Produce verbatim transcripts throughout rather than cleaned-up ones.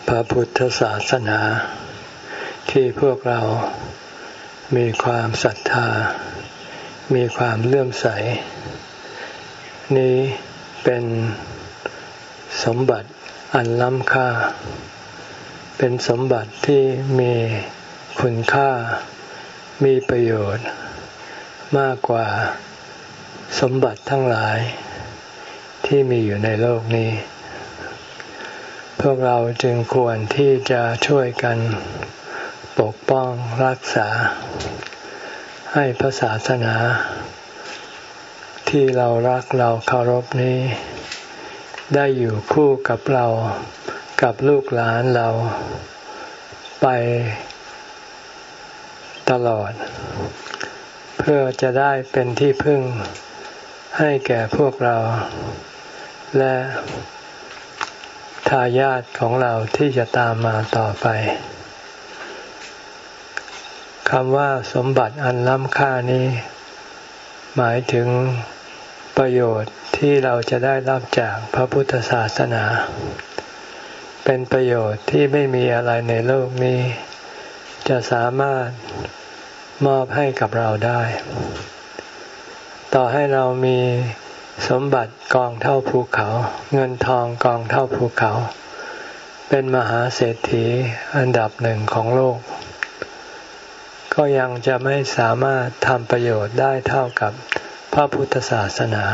พระพุทธศาสนาที่พวกเรามีความศรัทธามีความเลื่อมใสนี้เป็นสมบัติอันล้ำค่าเป็นสมบัติที่มีคุณค่ามีประโยชน์มากกว่าสมบัติทั้งหลายที่มีอยู่ในโลกนี้พวกเราจึงควรที่จะช่วยกันปกป้องรักษาให้พระศาสนาที่เรารักเราเคารพนี้ได้อยู่คู่กับเรากับลูกหลานเราไปตลอดเพื่อจะได้เป็นที่พึ่งให้แก่พวกเราและทายาทของเราที่จะตามมาต่อไปคำว่าสมบัติอันล้ำค่านี้หมายถึงประโยชน์ที่เราจะได้รับจากพระพุทธศาสนาเป็นประโยชน์ที่ไม่มีอะไรในโลกนี้จะสามารถมอบให้กับเราได้ต่อให้เรามีสมบัติกองเท่าภูเขาเงินทองกองเท่าภูเขาเป็นมหาเศรษฐีอันดับหนึ่งของโลกก็ยังจะไม่สามารถทำประโยชน์ได้เท่ากับพระพุทธศาสนา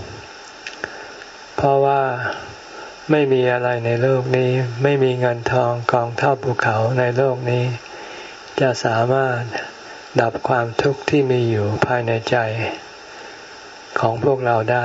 เพราะว่าไม่มีอะไรในโลกนี้ไม่มีเงินทองกองเท่าภูเขาในโลกนี้จะสามารถดับความทุกข์ที่มีอยู่ภายในใจของพวกเราได้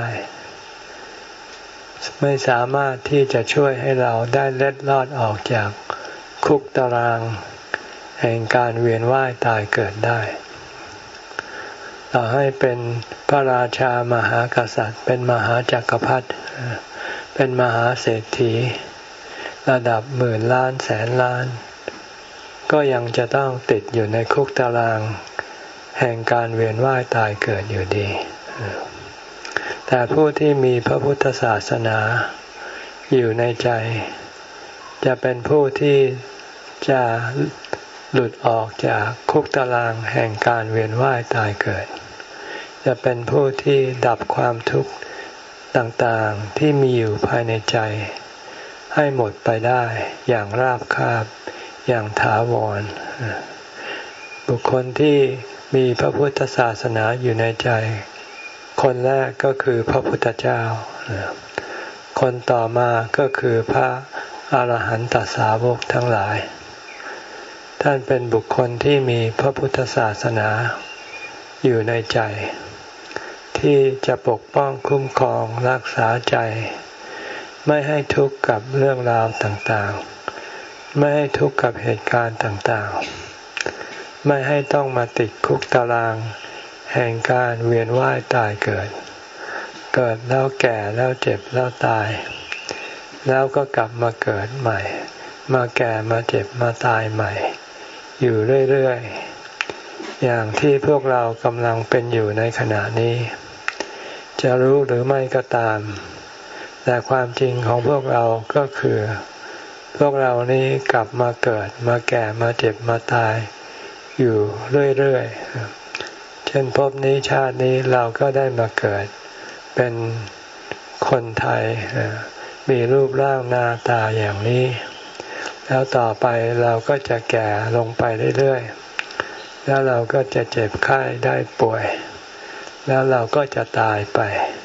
ไม่สามารถที่จะช่วยให้เราได้เล็ดลอดออกจากคุกตารางแห่งการเวียนว่ายตายเกิดได้ต่อให้เป็นพระราชามหากษัตริย์เป็นมหาจักรพรรดิเป็นมหาเศรษฐีระดับหมื่นล้านแสนล้านก็ยังจะต้องติดอยู่ในคุกตารางแห่งการเวียนว่ายตายเกิดอยู่ดีแต่ผู้ที่มีพระพุทธศาสนาอยู่ในใจจะเป็นผู้ที่จะหลุดออกจากคุกตารางแห่งการเวียนว่ายตายเกิดจะเป็นผู้ที่ดับความทุกข์ต่างๆที่มีอยู่ภายในใจให้หมดไปได้อย่างราบคาบอย่างถาวรบุคคลที่มีพระพุทธศาสนาอยู่ในใจคนแรกก็คือพระพุทธเจ้าคนต่อมาก็คือพระอรหันตสาวกทั้งหลายท่านเป็นบุคคลที่มีพระพุทธศาสนาอยู่ในใจที่จะปกป้องคุ้มครองรักษาใจไม่ให้ทุกข์กับเรื่องราวต่างๆไม่ให้ทุกข์กับเหตุการณ์ต่างๆไม่ให้ต้องมาติดคุกตารางแห่งการเวียนว่ายตายเกิดเกิดแล้วแก่แล้วเจ็บแล้วตายแล้วก็กลับมาเกิดใหม่มาแก่มาเจ็บมาตายใหม่อยู่เรื่อยๆอย่างที่พวกเรากำลังเป็นอยู่ในขณะนี้จะรู้หรือไม่ก็ตามแต่ความจริงของพวกเราก็คือพวกเรานี้กลับมาเกิดมาแก่มาเจ็บมาตายอยู่เรื่อยๆเช่นภพนี้ชาตินี้เราก็ได้มาเกิดเป็นคนไทยมีรูปร่างหน้าตาอย่างนี้แล้วต่อไปเราก็จะแก่ลงไปเรื่อยๆแล้วเราก็จะเจ็บไข้ได้ป่วยแล้วเราก็จะตายไป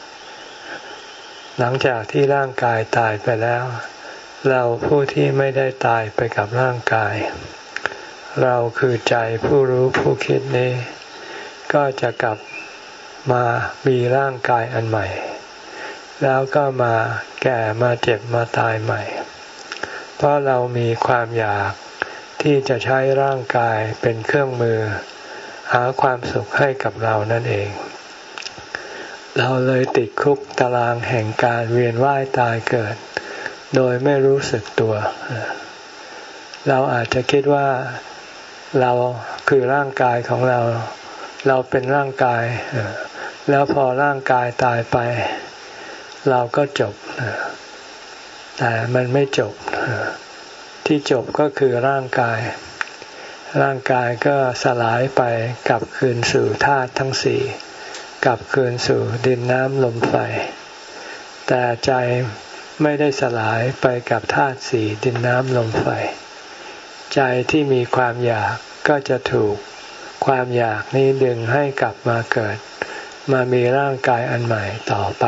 หลังจากที่ร่างกายตายไปแล้วเราผู้ที่ไม่ได้ตายไปกับร่างกายเราคือใจผู้รู้ผู้คิดนี้ก็จะกลับมามีร่างกายอันใหม่แล้วก็มาแก่มาเจ็บมาตายใหม่เพราะเรามีความอยากที่จะใช้ร่างกายเป็นเครื่องมือหาความสุขให้กับเรานั่นเองเราเลยติดคุกตารางแห่งการเวียนว่ายตายเกิดโดยไม่รู้สึกตัวเราอาจจะคิดว่าเราคือร่างกายของเราเราเป็นร่างกายแล้วพอร่างกายตายไปเราก็จบแต่มันไม่จบที่จบก็คือร่างกายร่างกายก็สลายไปกลับคืนสู่ธาตุทั้งสี่กลับคืนสู่ดินน้ำลมไฟแต่ใจไม่ได้สลายไปกับธาตุสี่ดินน้ำลมไฟใจที่มีความอยากก็จะถูกความอยากนี้ดึงให้กลับมาเกิดมามีร่างกายอันใหม่ต่อไป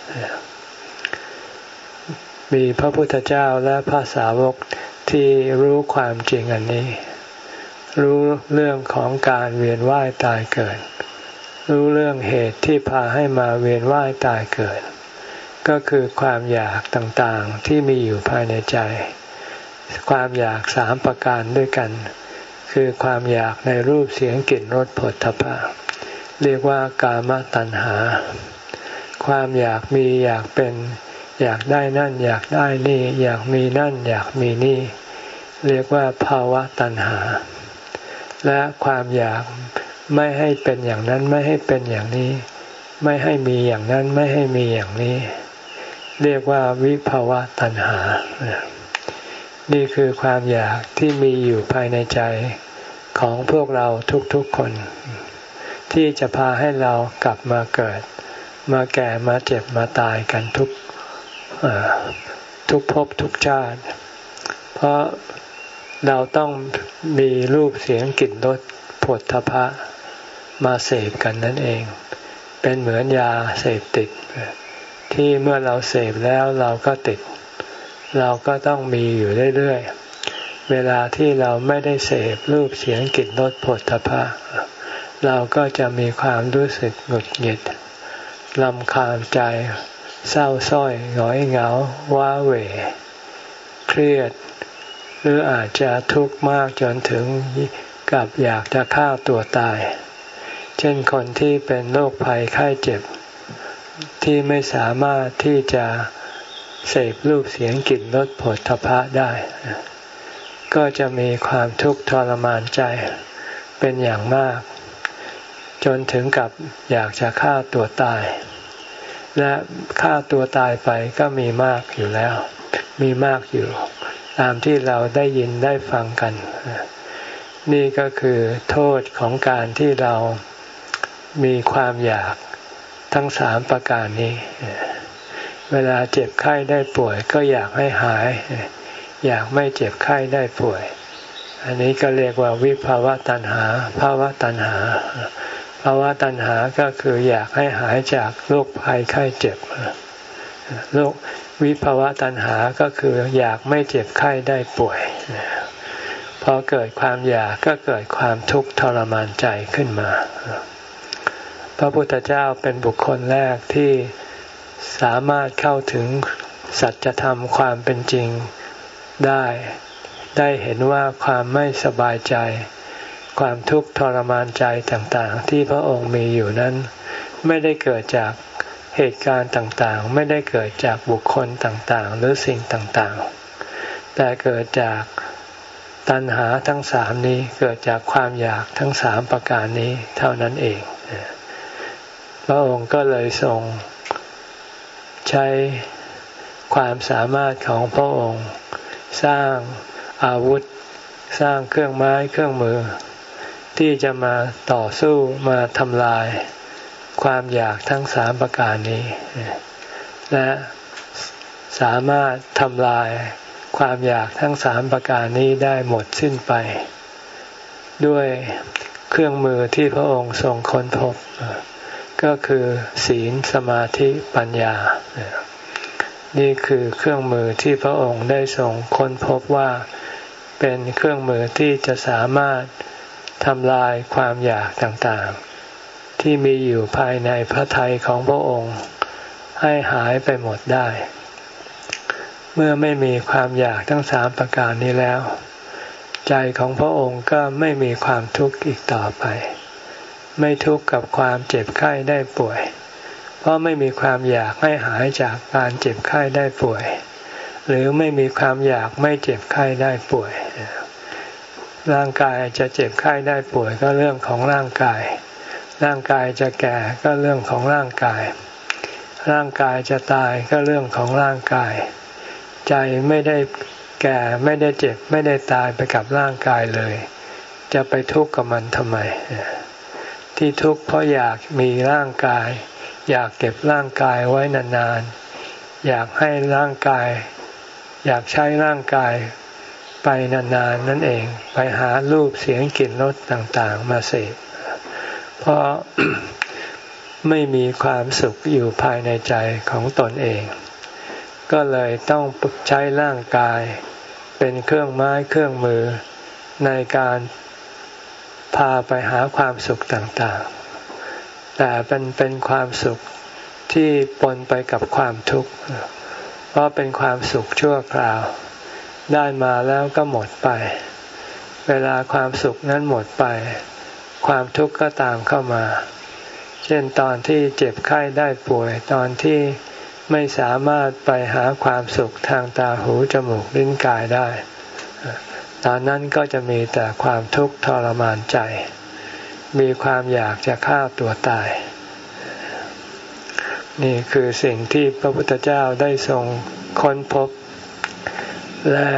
มีพระพุทธเจ้าและพระสาวกที่รู้ความจริงอันนี้รู้เรื่องของการเวียนว่ายตายเกิดรู้เรื่องเหตุที่พาให้มาเวียนว่ายตายเกิดก็คือความอยากต่างๆที่มีอยู่ภายในใจความอยากสามประการด้วยกันคือความอยากในรูปเสียงกลิ่นรสผลทพะเรียกว่ากามตัณหาความอยากมีอยากเป็นอยากได้นั่นอยากได้นี่อยากมีนั่นอยากมีนี่เรียกว่าภาวะตัณหาและความอยากไม่ให้เป็นอย่างนั้นไม่ให้เป็นอย่างนี้ไม่ให้มีอย่างนั้นไม่ให้มีอย่างนี้เรียกว่าวิภาวะตัณหานี่คือความอยากที่มีอยู่ภายในใจของพวกเราทุกๆคนที่จะพาให้เรากลับมาเกิดมาแก่มาเจ็บมาตายกันทุกทุกภพทุกชาติเพราะเราต้องมีรูปเสียงกลิ่นรสผลทพะมาเสพกันนั่นเองเป็นเหมือนยาเสพติดที่เมื่อเราเสพแล้วเราก็ติดเราก็ต้องมีอยู่เรื่อยๆเวลาที่เราไม่ได้เสพรูปเสียงกลิ่นรสผลทพะเราก็จะมีความรู้สึกหงุดหงิดรำคาญใจเศร้าส้อยหงอยเหงาว้าเหวเครียดหรืออาจจะทุกข์มากจนถึงกับอยากจะฆ่าตัวตายเช่นคนที่เป็นโรคภัยไข้เจ็บที่ไม่สามารถที่จะเสพรูปเสียงกลิ่นรสผลทพะได้ก็จะมีความทุกข์ทรมานใจเป็นอย่างมากจนถึงกับอยากจะฆ่าตัวตายและฆ่าตัวตายไปก็มีมากอยู่แล้วมีมากอยู่ตามที่เราได้ยินได้ฟังกันนี่ก็คือโทษของการที่เรามีความอยากทั้งสามประการนี้เวลาเจ็บไข้ได้ป่วยก็อยากให้หายอยากไม่เจ็บไข้ได้ป่วยอันนี้ก็เรียกว่าวิภาวะตัณหาภาวะตัณหาภาวะตัณหาก็คืออยากให้หายจากโรคภัยไข้เจ็บโรควิภาวะตัณหาก็คืออยากไม่เจ็บไข้ได้ป่วยพอเกิดความอยากก็เกิดความทุกข์ทรมานใจขึ้นมาพระพุทธเจ้าเป็นบุคคลแรกที่สามารถเข้าถึงสัจธรรมความเป็นจริงได้ได้เห็นว่าความไม่สบายใจความทุกข์ทรมานใจต่างๆที่พระองค์มีอยู่นั้นไม่ได้เกิดจากเหตุการณ์ต่างๆไม่ได้เกิดจากบุคคลต่างๆหรือสิ่งต่างๆแต่เกิดจากตัณหาทั้งสามนี้เกิดจากความอยากทั้งสามประการนี้เท่านั้นเองพระองค์ก็เลยทรงใช้ความสามารถของพระองค์สร้างอาวุธสร้างเครื่องไม้เครื่องมือที่จะมาต่อสู้มาทำลายความอยากทั้งสามประการนี้และสามารถทำลายความอยากทั้งสามประการนี้ได้หมดสิ้นไปด้วยเครื่องมือที่พระองค์ทรงค้นพบก็คือศีลสมาธิปัญญานี่คือเครื่องมือที่พระองค์ได้ทรงค้นพบว่าเป็นเครื่องมือที่จะสามารถทำลายความอยากต่างๆที่มีอยู่ภายในพระทัยของพระองค์ให้หายไปหมดได้เมื่อไม่มีความอยากทั้งสามประการนี้แล้วใจของพระองค์ก็ไม่มีความทุกข์อีกต่อไปไม่ทุกข์กับความเจ็บไข้ได้ป่วยเพราะไม่มีความอยากให้หายจากการเจ็บไข้ได้ป่วยหรือไม่มีความอยากไม่เจ็บไข้ได้ป่วยร่างกายจะเจ็บไข้ได้ป่วยก็เรื่องของร่างกายร่างกายจะแก่ก็เรื่องของร่างกายร่างกายจะตายก็เรื่องของร่างกายใจไม่ได้แก่ไม่ได้เจ็บไม่ได้ตายไปกับร่างกายเลยจะไปทุกข์กับมันทำไมที่ทุกข์เพราะอยากมีร่างกายอยากเก็บร่างกายไว้นานๆอยากให้ร่างกายอยากใช้ร่างกายไปนานๆ น, นั่นเองไปหารูปเสียงกลิ่นรสต่างๆมาเสพเพราะ ไม่มีความสุขอยู่ภายในใจของตนเองก็เลยต้องใช้ร่างกายเป็นเครื่องไม้เครื่องมือในการพาไปหาความสุขต่างๆแต่เป็นเป็นความสุขที่ปนไปกับความทุกข์เพราะเป็นความสุขชั่วคราวได้มาแล้วก็หมดไปเวลาความสุขนั้นหมดไปความทุกข์ก็ตามเข้ามาเช่นตอนที่เจ็บไข้ได้ป่วยตอนที่ไม่สามารถไปหาความสุขทางตาหูจมูกลิ้นกายได้ตอนนั้นก็จะมีแต่ความทุกข์ทรมานใจมีความอยากจะฆ่าตัวตายนี่คือสิ่งที่พระพุทธเจ้าได้ทรงค้นพบและ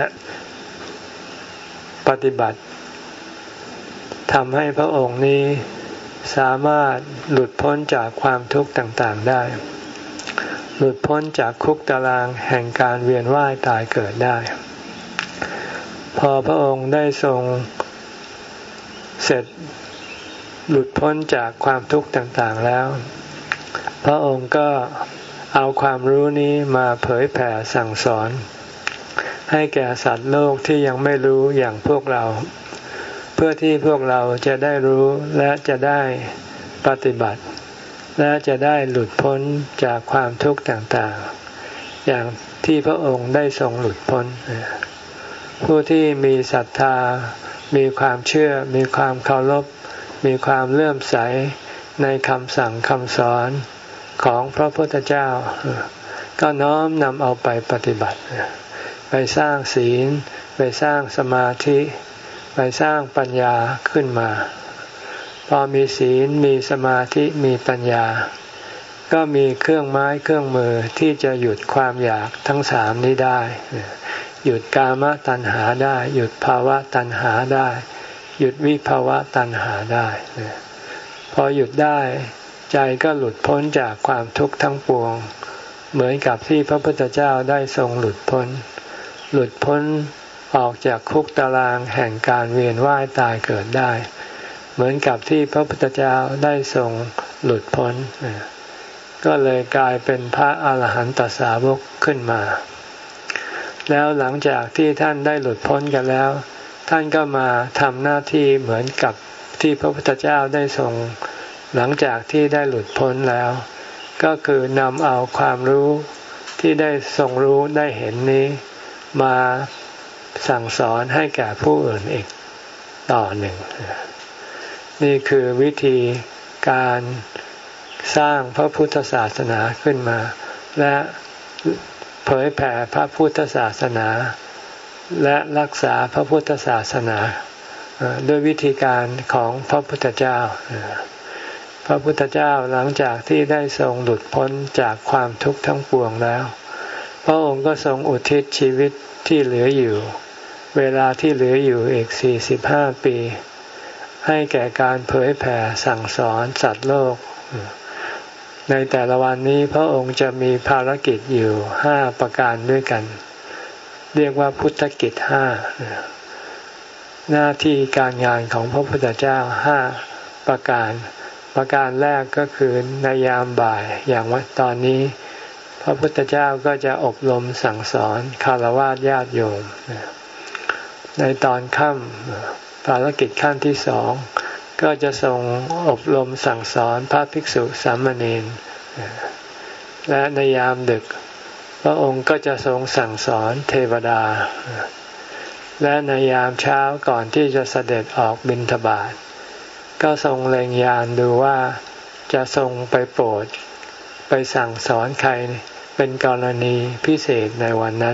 ปฏิบัติทำให้พระองค์นี้สามารถหลุดพ้นจากความทุกข์ต่างๆได้หลุดพ้นจากคุกตารางแห่งการเวียนว่ายตายเกิดได้พอพระองค์ได้ทรงเสร็จหลุดพ้นจากความทุกข์ต่างๆแล้วพระองค์ก็เอาความรู้นี้มาเผยแผ่สั่งสอนให้แก่สัตว์โลกที่ยังไม่รู้อย่างพวกเราเพื่อที่พวกเราจะได้รู้และจะได้ปฏิบัติและจะได้หลุดพ้นจากความทุกข์ต่างๆอย่างที่พระองค์ได้ทรงหลุดพ้นผู้ที่มีศรัทธามีความเชื่อมีความเคารพมีความเลื่อมใสในคำสั่งคำสอนของพระพุทธเจ้าก็น้อมนำเอาไปปฏิบัติไปสร้างศีลไปสร้างสมาธิไปสร้างปัญญาขึ้นมาพอมีศีลมีสมาธิมีปัญญาก็มีเครื่องไม้เครื่องมือที่จะหยุดความอยากทั้งสามนี้ได้หยุดกามตัณหาได้หยุดภาวะตัณหาได้หยุดวิภาวะตัณหาได้พอหยุดได้ใจก็หลุดพ้นจากความทุกข์ทั้งปวงเหมือนกับที่พระพุทธเจ้าได้ทรงหลุดพ้นหลุดพ้นออกจากคุกตารางแห่งการเวียนว่ายตายเกิดได้เหมือนกับที่พระพุทธเจ้าได้ทรงหลุดพ้นก็เลยกลายเป็นพระอาหารหันตสาวกขึ้นมาแล้วหลังจากที่ท่านได้หลุดพ้นกันแล้วท่านก็มาทำหน้าที่เหมือนกับที่พระพุทธเจ้าได้ทรงหลังจากที่ได้หลุดพ้นแล้วก็คือนำเอาความรู้ที่ได้ทรงรู้ได้เห็นนี้มาสั่งสอนให้แก่ผู้อื่นอีกต่อหนึ่งนี่คือวิธีการสร้างพระพุทธศาสนาขึ้นมาและเผยแผ่พระพุทธศาสนาและรักษาพระพุทธศาสนาด้วยวิธีการของพระพุทธเจ้าพระพุทธเจ้าหลังจากที่ได้ทรงหลุดพ้นจากความทุกข์ทั้งปวงแล้วพระองค์ก็ทรงอุทิศชีวิตที่เหลืออยู่เวลาที่เหลืออยู่อีกสี่สิบห้าปีให้แก่การเผยแผ่สั่งสอนสัตว์โลกในแต่ละวันนี้พระองค์จะมีภารกิจอยู่ห้าประการด้วยกันเรียกว่าพุทธกิจห้าหน้าที่การงานของพระพุทธเจ้าห้าประการประการแรกก็คือในยามบ่ายอย่างว่าตอนนี้พระพุทธเจ้าก็จะอบรมสั่งสอนฆราวาสญาติโยมในตอนค่ำภารกิจขั้นที่สองก็จะทรงอบรมสั่งสอนพระภิกษุสามเณรและในยามดึกพระองค์ก็จะทรงสั่งสอนเทวดาและในยามเช้าก่อนที่จะเสด็จออกบิณฑบาตก็ทรงเล็งยานดูว่าจะทรงไปโปรดไปสั่งสอนใครเป็นกรณีพิเศษในวันนั้น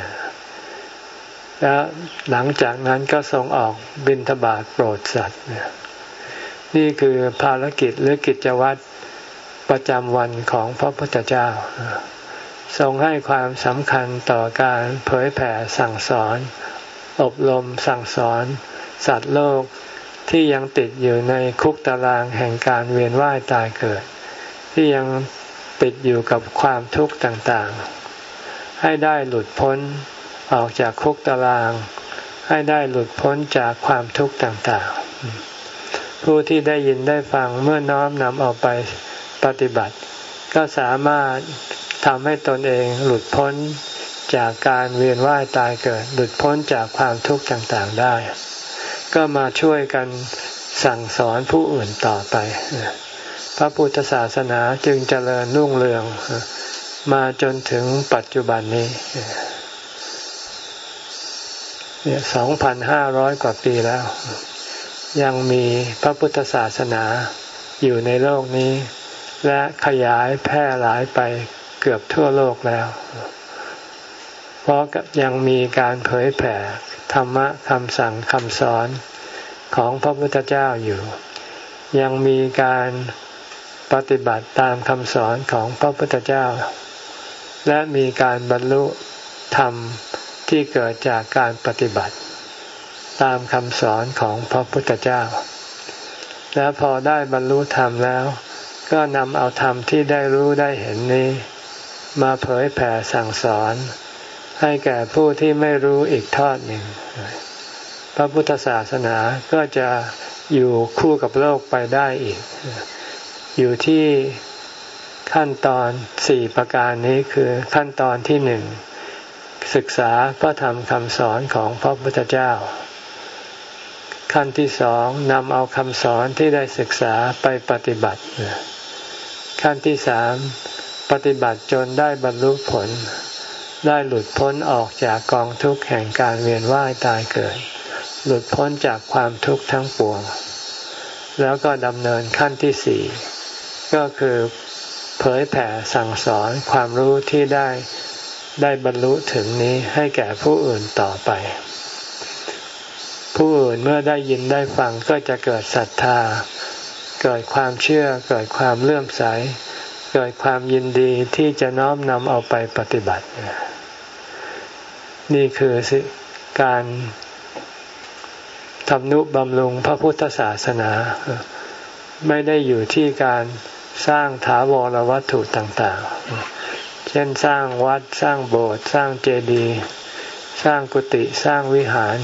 และหลังจากนั้นก็ทรงออกบิณฑบาตโปรดสัตว์นี่คือภารกิจหรือกิจวัตรประจำวันของพระพุทธเจ้าทรงให้ความสำคัญต่อการเผยแผ่สั่งสอนอบรมสั่งสอนสัตว์โลกที่ยังติดอยู่ในคุกตารางแห่งการเวียนว่ายตายเกิดที่ยังติดอยู่กับความทุกข์ต่างๆให้ได้หลุดพ้นออกจากคุกตารางให้ได้หลุดพ้นจากความทุกข์ต่างๆผู้ที่ได้ยินได้ฟังเมื่อน้อมนำเอาไปปฏิบัติก็สามารถทำให้ตนเองหลุดพ้นจากการเวียนว่ายตายเกิดหลุดพ้นจากความทุกข์ต่างๆได้ก็มาช่วยกันสั่งสอนผู้อื่นต่อไปพระพุทธศาสนาจึงเจริญรุ่งเรืองมาจนถึงปัจจุบันนี้เนี่ย สองพันห้าร้อย กว่าปีแล้วยังมีพระพุทธศาสนาอยู่ในโลกนี้และขยายแพร่หลายไปเกือบทั่วโลกแล้วเพราะยังมีการเผยแผ่ธรรมะคำสั่งคำสอนของพระพุทธเจ้าอยู่ยังมีการปฏิบัติตามคำสอนของพระพุทธเจ้าและมีการบรรลุธรรมที่เกิดจากการปฏิบัติตามคำสอนของพระพุทธเจ้าและพอได้บรรลุธรรมแล้วก็นำเอาธรรมที่ได้รู้ได้เห็นนี้มาเผยแผ่สั่งสอนให้แก่ผู้ที่ไม่รู้อีกทอดหนึ่งพระพุทธศาสนาก็จะอยู่คู่กับโลกไปได้อีกอยู่ที่ขั้นตอนสี่ประการนี้คือขั้นตอนที่หนึ่งศึกษาพระธรรมคำสอนของพระพุทธเจ้าขั้นที่สองนำเอาคำสอนที่ได้ศึกษาไปปฏิบัติขั้นที่สามปฏิบัติจนได้บรรลุผลได้หลุดพ้นออกจากกองทุกข์แห่งการเวียนว่ายตายเกิดหลุดพ้นจากความทุกข์ทั้งปวงแล้วก็ดำเนินขั้นที่สี่ก็คือเผยแผ่สั่งสอนความรู้ที่ได้ได้บรรลุถึงนี้ให้แก่ผู้อื่นต่อไปผู้อื่นเมื่อได้ยินได้ฟังก็จะเกิดศรัทธาเกิดความเชื่อเกิดความเลื่อมใสเกิดความยินดีที่จะน้อมนำเอาไปปฏิบัตินี่คือการทำนุบำรุงพระพุทธศาสนาไม่ได้อยู่ที่การสร้างถาวรวัตถุต่างๆเช่นสร้างวัดสร้างโบสถ์สร้างเจดีย์สร้างกุฏิสร้างวิหาร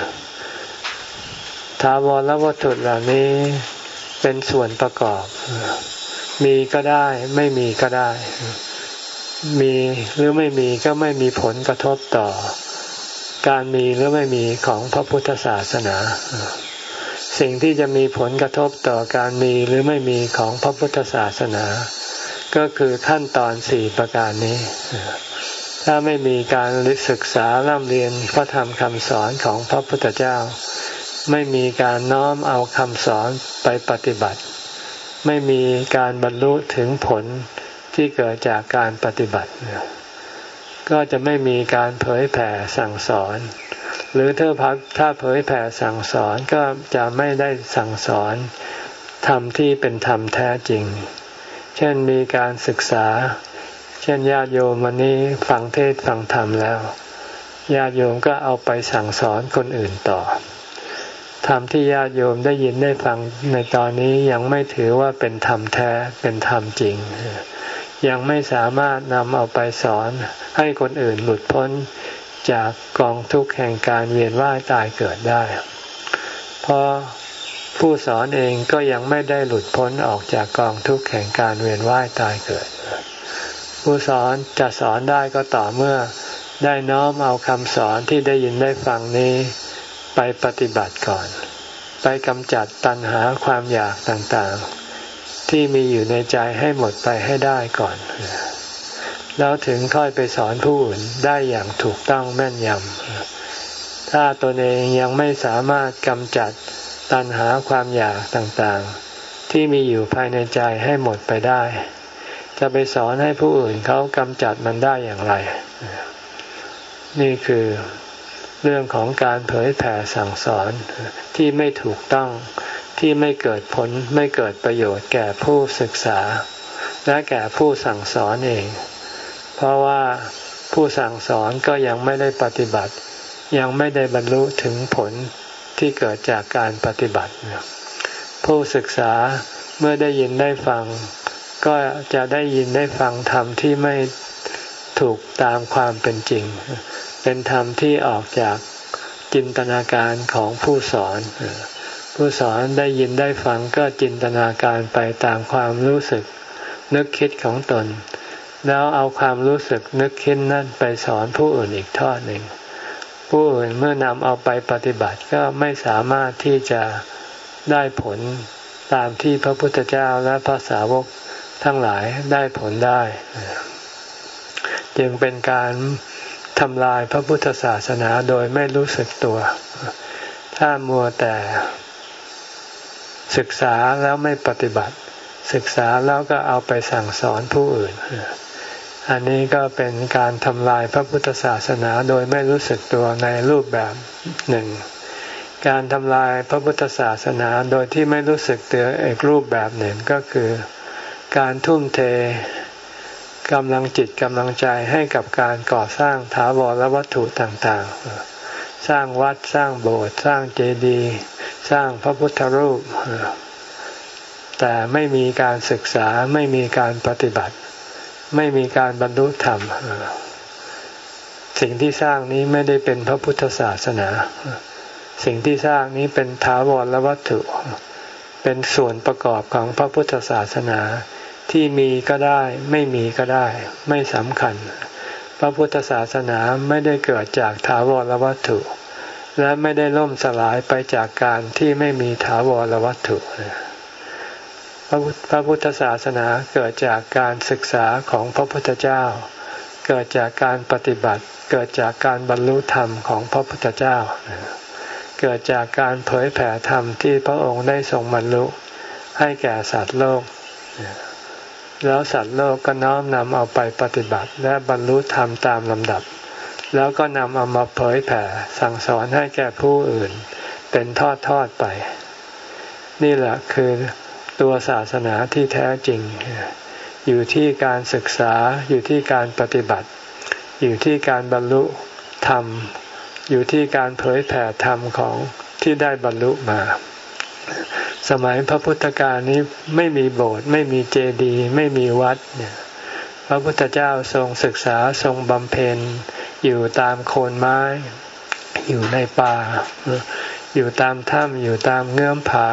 ถาวรวัตถุเหล่านี้เป็นส่วนประกอบมีก็ได้ไม่มีก็ได้มีหรือไม่มีก็ไม่มีผลกระทบต่อการมีหรือไม่มีของพระพุทธศาสนาสิ่งที่จะมีผลกระทบต่อการมีหรือไม่มีของพระพุทธศาสนาก็คือขั้นตอนสี่ประการนี้ถ้าไม่มีการศึกษาร่ำเรียนพระธรรมคำสอนของพระพุทธเจ้าไม่มีการน้อมเอาคำสอนไปปฏิบัติไม่มีการบรรลุถึงผลที่เกิดจากการปฏิบัติก็จะไม่มีการเผยแผ่สั่งสอนหรือถ้าพักถ้าเผยแผ่สั่งสอนก็จะไม่ได้สั่งสอนธรรมที่เป็นธรรมแท้จริงเช่นมีการศึกษาเช่นญาติโยมวันนี้ฟังเทศน์ฟังธรรมแล้วญาติโยมก็เอาไปสั่งสอนคนอื่นต่อธรรมที่ญาติโยมได้ยินได้ฟังในตอนนี้ยังไม่ถือว่าเป็นธรรมแท้เป็นธรรมจริงยังไม่สามารถนำเอาไปสอนให้คนอื่นหลุดพ้นจากกองทุกข์แห่งการเวียนว่ายตายเกิดได้เพราะผู้สอนเองก็ยังไม่ได้หลุดพ้นออกจากกองทุกข์แห่งการเวียนว่ายตายเกิดผู้สอนจะสอนได้ก็ต่อเมื่อได้น้อมเอาคำสอนที่ได้ยินได้ฟังนี้ไปปฏิบัติก่อนไปกำจัดตัณหาความอยากต่างๆที่มีอยู่ในใจให้หมดไปให้ได้ก่อนแล้วถึงค่อยไปสอนผู้อื่นได้อย่างถูกต้องแม่นยำถ้าตนเองยังไม่สามารถกำจัดตัณหาความอยากต่างๆที่มีอยู่ภายในใจให้หมดไปได้จะไปสอนให้ผู้อื่นเขากำจัดมันได้อย่างไรนี่คือเรื่องของการเผยแผ่สั่งสอนที่ไม่ถูกต้องที่ไม่เกิดผลไม่เกิดประโยชน์แก่ผู้ศึกษาและแก่ผู้สั่งสอนเองเพราะว่าผู้สั่งสอนก็ยังไม่ได้ปฏิบัติยังไม่ได้บรรลุถึงผลที่เกิดจากการปฏิบัติผู้ศึกษาเมื่อได้ยินได้ฟังก็จะได้ยินได้ฟังธรรมที่ไม่ถูกตามความเป็นจริงเป็นธรรมที่ออกจากจินตนาการของผู้สอนผู้สอนได้ยินได้ฟังก็จินตนาการไปตามความรู้สึกนึกคิดของตนแล้วเอาความรู้สึกนึกคิดนั้นไปสอนผู้อื่นอีกทอดหนึ่งผู้อื่นเมื่อนำเอาไปปฏิบัติก็ไม่สามารถที่จะได้ผลตามที่พระพุทธเจ้าและพระสาวกทั้งหลายได้ผลได้จึงเป็นการทำลายพระพุทธศาสนาโดยไม่รู้สึกตัวถ้ามัวแต่ศึกษาแล้วไม่ปฏิบัติศึกษาแล้วก็เอาไปสั่งสอนผู้อื่นอันนี้ก็เป็นการทำลายพระพุทธศาสนาโดยไม่รู้สึกตัวในรูปแบบหนึ่งการทำลายพระพุทธศาสนาโดยที่ไม่รู้สึกตัวอีกรูปแบบหนึ่งก็คือการทุ่มเทกำลังจิตกำลังใจให้กับการก่อสร้างถาวรวัตถุต่างๆสร้างวัดสร้างโบสถ์สร้างเจดีย์สร้างพระพุทธรูปแต่ไม่มีการศึกษาไม่มีการปฏิบัติไม่มีการบรรลุธรรมสิ่งที่สร้างนี้ไม่ได้เป็นพระพุทธศาสนาสิ่งที่สร้างนี้เป็นถาวรวัตถุเป็นส่วนประกอบของพระพุทธศาสนาที่มีก็ได้ไม่มีก็ได้ไม่สำคัญพระพุทธศาสนาไม่ได้เกิดจากถาวรวัตถุและไม่ได้ล่มสลายไปจากการที่ไม่มีถาวรวัตถุพระพุทธศาสนาเกิดจากการศึกษาของพระพุทธเจ้าเกิดจากการปฏิบัติเกิดจากการบรรลุธรรมของพระพุทธเจ้าเกิดจากการเผยแผ่ธรรมที่พระองค์ได้ทรงบรรลุให้แก่สัตว์โลกแล้วสัตว์โลกก็น้อมนำเอาไปปฏิบัติและบรรลุธรรมตามลำดับแล้วก็นำเอามาเผยแผ่สั่งสอนให้แก่ผู้อื่นเป็นทอดๆไปนี่แหละคือตัวศาสนาที่แท้จริงอยู่ที่การศึกษาอยู่ที่การปฏิบัติอยู่ที่การบรรลุธรรมอยู่ที่การเผยแผ่ธรรมของที่ได้บรรลุมาสมัยพระพุทธกาลนี้ไม่มีโบสถ์ไม่มีเจดีย์ไม่มีวัดเนี่ยพระพุทธเจ้าทรงศึกษาทรงบำเพ็ญอยู่ตามโคนไม้อยู่ในป่าอยู่ตามถ้ำอยู่ตามเงื้อมผา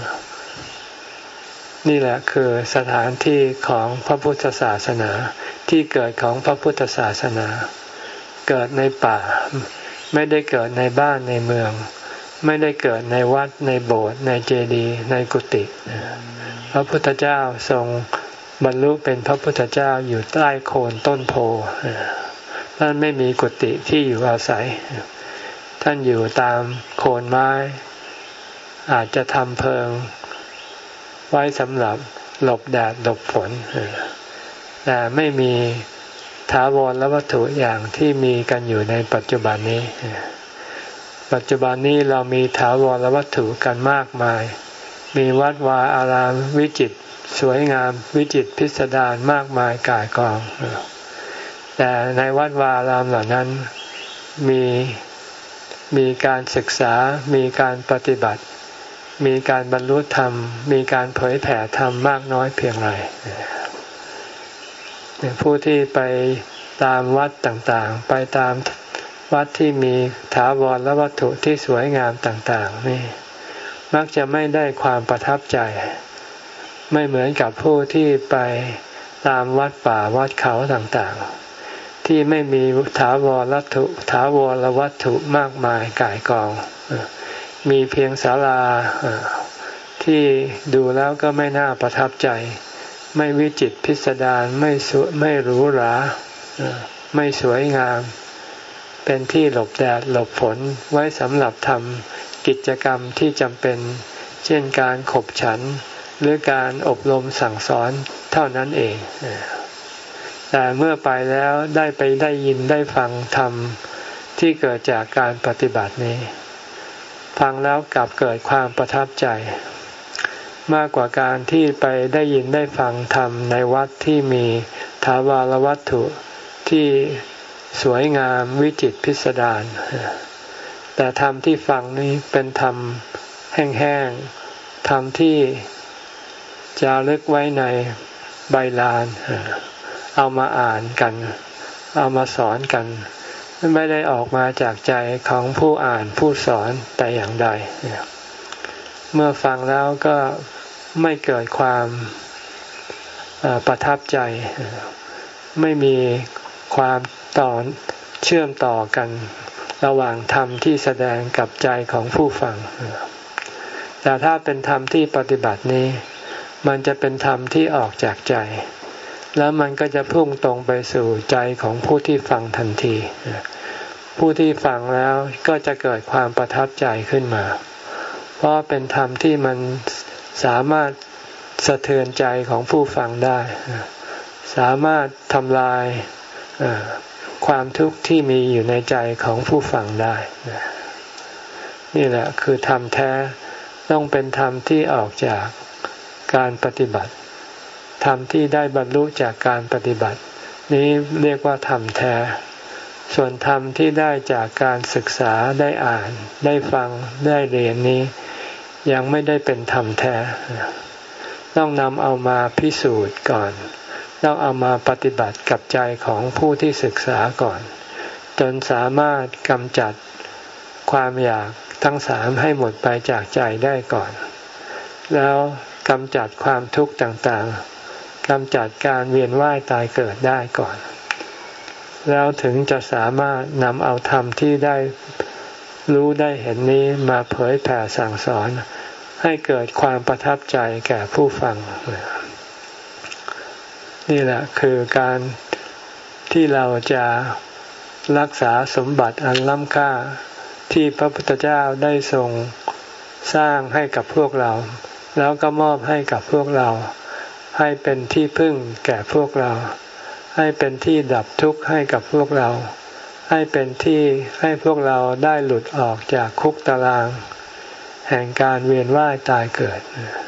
นี่แหละคือสถานที่ของพระพุทธศาสนาที่เกิดของพระพุทธศาสนาเกิดในป่าไม่ได้เกิดในบ้านในเมืองไม่ได้เกิดในวัดในโบสถ์ในเจดีย์ในกุฏิพระพุทธเจ้าทรงบรรลุเป็นพระพุทธเจ้าอยู่ใต้โคนต้นโพท่านไม่มีกุฏิที่อยู่อาศัยท่านอยู่ตามโคนไม้อาจจะทำเพิงไว้สำหรับหลบแดดหลบฝนแต่ไม่มีถาวรวัตถุอย่างที่มีกันอยู่ในปัจจุบันนี้ปัจจุบันนี้เรามีถาวรวัตถุกันมากมายมีวัดวาอารามวิจิตรสวยงามวิจิตรพิสดารมากมายก่ายกองแต่ในวัดวาอารามเหล่านั้นมีมีการศึกษามีการปฏิบัติมีการบรรลุธรรมมีการเผยแผ่ธรรมมากน้อยเพียงไรผู้ที่ไปตามวัดต่างๆไปตามวัดที่มีถาวรและวัตถุที่สวยงามต่างๆนี่มักจะไม่ได้ความประทับใจไม่เหมือนกับผู้ที่ไปตามวัดป่าวัดเขาต่างๆที่ไม่มีถาวรวัตถุถาวรวัตถุมากมายก่ายกองมีเพียงศาลาที่ดูแล้วก็ไม่น่าประทับใจไม่วิจิตรพิสดารไม่สวยไม่หรูหราไม่สวยงามเป็นที่หลบแดดหลบฝนไว้สำหรับทำกิจกรรมที่จำเป็นเช่นการขบฉันหรือการอบรมสั่งสอนเท่านั้นเองแต่เมื่อไปแล้วได้ไปได้ยินได้ฟังธรรมที่เกิดจากการปฏิบัตินี้ฟังแล้วกลับเกิดความประทับใจมากกว่าการที่ไปได้ยินได้ฟังธรรมในวัดที่มีถาวรวัตถุที่สวยงามวิจิตรพิสดารแต่ธรรมที่ฟังนี้เป็นธรรมแห้งๆธรรมที่จารึกไว้ในใบลานเอามาอ่านกันเอามาสอนกันไม่ได้ออกมาจากใจของผู้อ่านผู้สอนแต่อย่างใดเมื่อฟังแล้วก็ไม่เกิดความประทับใจไม่มีความต่อเชื่อมต่อกันระหว่างธรรมที่แสดงกับใจของผู้ฟังแต่ถ้าเป็นธรรมที่ปฏิบัตินี้มันจะเป็นธรรมที่ออกจากใจแล้วมันก็จะพุ่งตรงไปสู่ใจของผู้ที่ฟังทันทีผู้ที่ฟังแล้วก็จะเกิดความประทับใจขึ้นมาเพราะเป็นธรรมที่มันสามารถสะเทือนใจของผู้ฟังได้สามารถทำลายความทุกข์ที่มีอยู่ในใจของผู้ฟังได้นี่แหละคือธรรมแท้ต้องเป็นธรรมที่ออกจากการปฏิบัติธรรมที่ได้บรรลุจากการปฏิบัตินี้เรียกว่าธรรมแท้ส่วนธรรมที่ได้จากการศึกษาได้อ่านได้ฟังได้เรียนนี้ยังไม่ได้เป็นธรรมแท้ต้องนำเอามาพิสูจน์ก่อนต้องเอามาปฏิบัติกับใจของผู้ที่ศึกษาก่อนจนสามารถกำจัดความอยากทั้งสามให้หมดไปจากใจได้ก่อนแล้วกำจัดความทุกข์ต่างๆกำจัดการเวียนว่ายตายเกิดได้ก่อนแล้วถึงจะสามารถนำเอาธรรมที่ได้รู้ได้เห็นนี้มาเผยแผ่สั่งสอนให้เกิดความประทับใจแก่ผู้ฟังนี่แหละคือการที่เราจะรักษาสมบัติอันล้ำค่าที่พระพุทธเจ้าได้ทรงสร้างให้กับพวกเราแล้วก็มอบให้กับพวกเราให้เป็นที่พึ่งแก่พวกเราให้เป็นที่ดับทุกข์ให้กับพวกเราให้เป็นที่ให้พวกเราได้หลุดออกจากคุกตารางแห่งการเวียนว่ายตายเกิด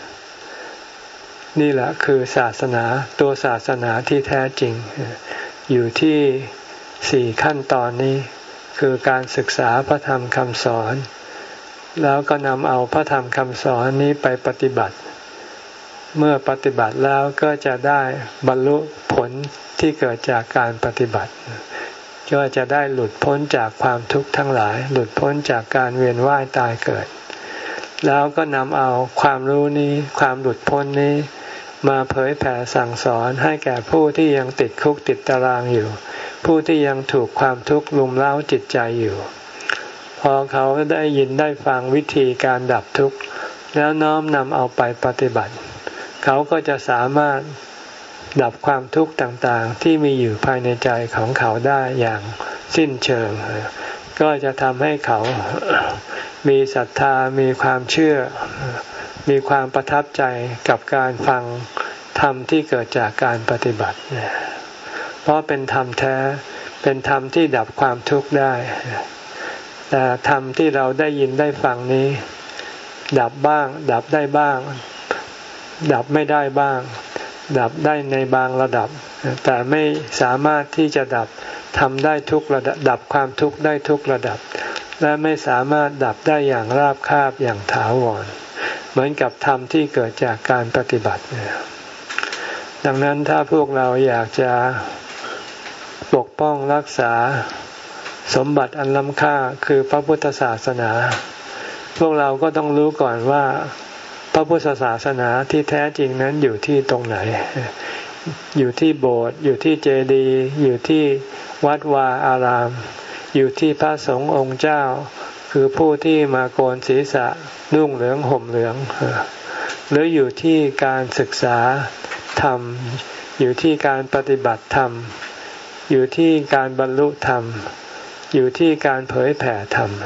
นี่แหละคือศาสนาตัวศาสนาที่แท้จริงอยู่ที่สี่ขั้นตอนนี้คือการศึกษาพระธรรมคำสอนแล้วก็นำเอาพระธรรมคำสอนนี้ไปปฏิบัติเมื่อปฏิบัติแล้วก็จะได้บรรลุผลที่เกิดจากการปฏิบัติก็จะได้หลุดพ้นจากความทุกข์ทั้งหลายหลุดพ้นจากการเวียนว่ายตายเกิดแล้วก็นำเอาความรู้นี้ความหลุดพ้นนี้มาเผยแผ่สั่งสอนให้แก่ผู้ที่ยังติดคุกติดตารางอยู่ผู้ที่ยังถูกความทุกข์รุมเร้าจิตใจอยู่พอเขาได้ยินได้ฟังวิธีการดับทุกข์แล้วน้อมนำเอาไปปฏิบัติเขาก็จะสามารถดับความทุกข์ต่างๆที่มีอยู่ภายในใจของเขาได้อย่างสิ้นเชิงก็จะทำให้เขามีศรัทธามีความเชื่อมีความประทับใจกับการฟังธรรมที่เกิดจากการปฏิบัติเพราะเป็นธรรมแท้เป็นธรรมที่ดับความทุกข์ได้แต่ธรรมที่เราได้ยินได้ฟังนี้ดับบ้างดับได้บ้างดับไม่ได้บ้างดับได้ในบางระดับแต่ไม่สามารถที่จะดับทำได้ทุกระดับดับความทุกข์ได้ทุกระดับและไม่สามารถดับได้อย่างราบคาบอย่างถาวรเหมือนกับธรรมที่เกิดจากการปฏิบัติดังนั้นถ้าพวกเราอยากจะปกป้องรักษาสมบัติอันล้ำค่าคือพระพุทธศาสนาพวกเราก็ต้องรู้ก่อนว่าพระพุทธศาสนาที่แท้จริงนั้นอยู่ที่ตรงไหนอยู่ที่โบสถ์อยู่ที่เจดีย์อยู่ที่วัดวาอารามอยู่ที่พระสงฆ์องค์เจ้าคือผู้ที่มาโกนศีรษะนุ่งเหลืองห่มเหลืองหรืออยู่ที่การศึกษาธรรมอยู่ที่การปฏิบัติธรรมอยู่ที่การบรรลุธรรมอยู่ที่การเผยแผ่ธรรม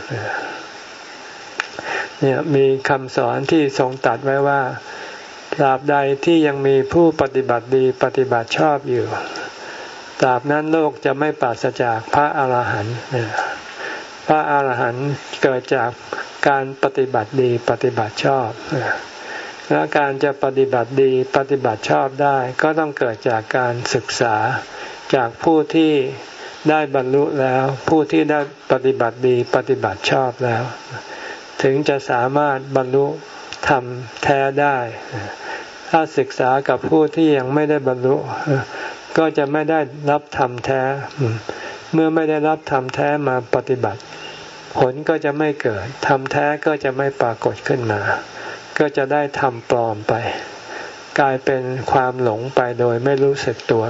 เนี่ยมีคำสอนที่ทรงตรัสไว้ว่าตราบใดที่ยังมีผู้ปฏิบัติดีปฏิบัติชอบอยู่ตราบนั้นโลกจะไม่ปราศจากพระอรหันต์พระอรหันต์เกิดจากการปฏิบัติดีปฏิบัติชอบและการจะปฏิบัติดีปฏิบัติชอบได้ก็ต้องเกิดจากการศึกษาจากผู้ที่ได้บรรลุแล้วผู้ที่ได้ปฏิบัติดีปฏิบัติชอบแล้วถึงจะสามารถบรรลุธรรมแท้ได้ถ้าศึกษากับผู้ที่ยังไม่ได้บรรลุก็จะไม่ได้รับธรรมแท้เมื่อไม่ได้รับธรรมแท้มาปฏิบัติผลก็จะไม่เกิดธรรมแท้ก็จะไม่ปรากฏขึ้นมาก็จะได้ธรรมปลอมไปกลายเป็นความหลงไปโดยไม่รู้สึกตัว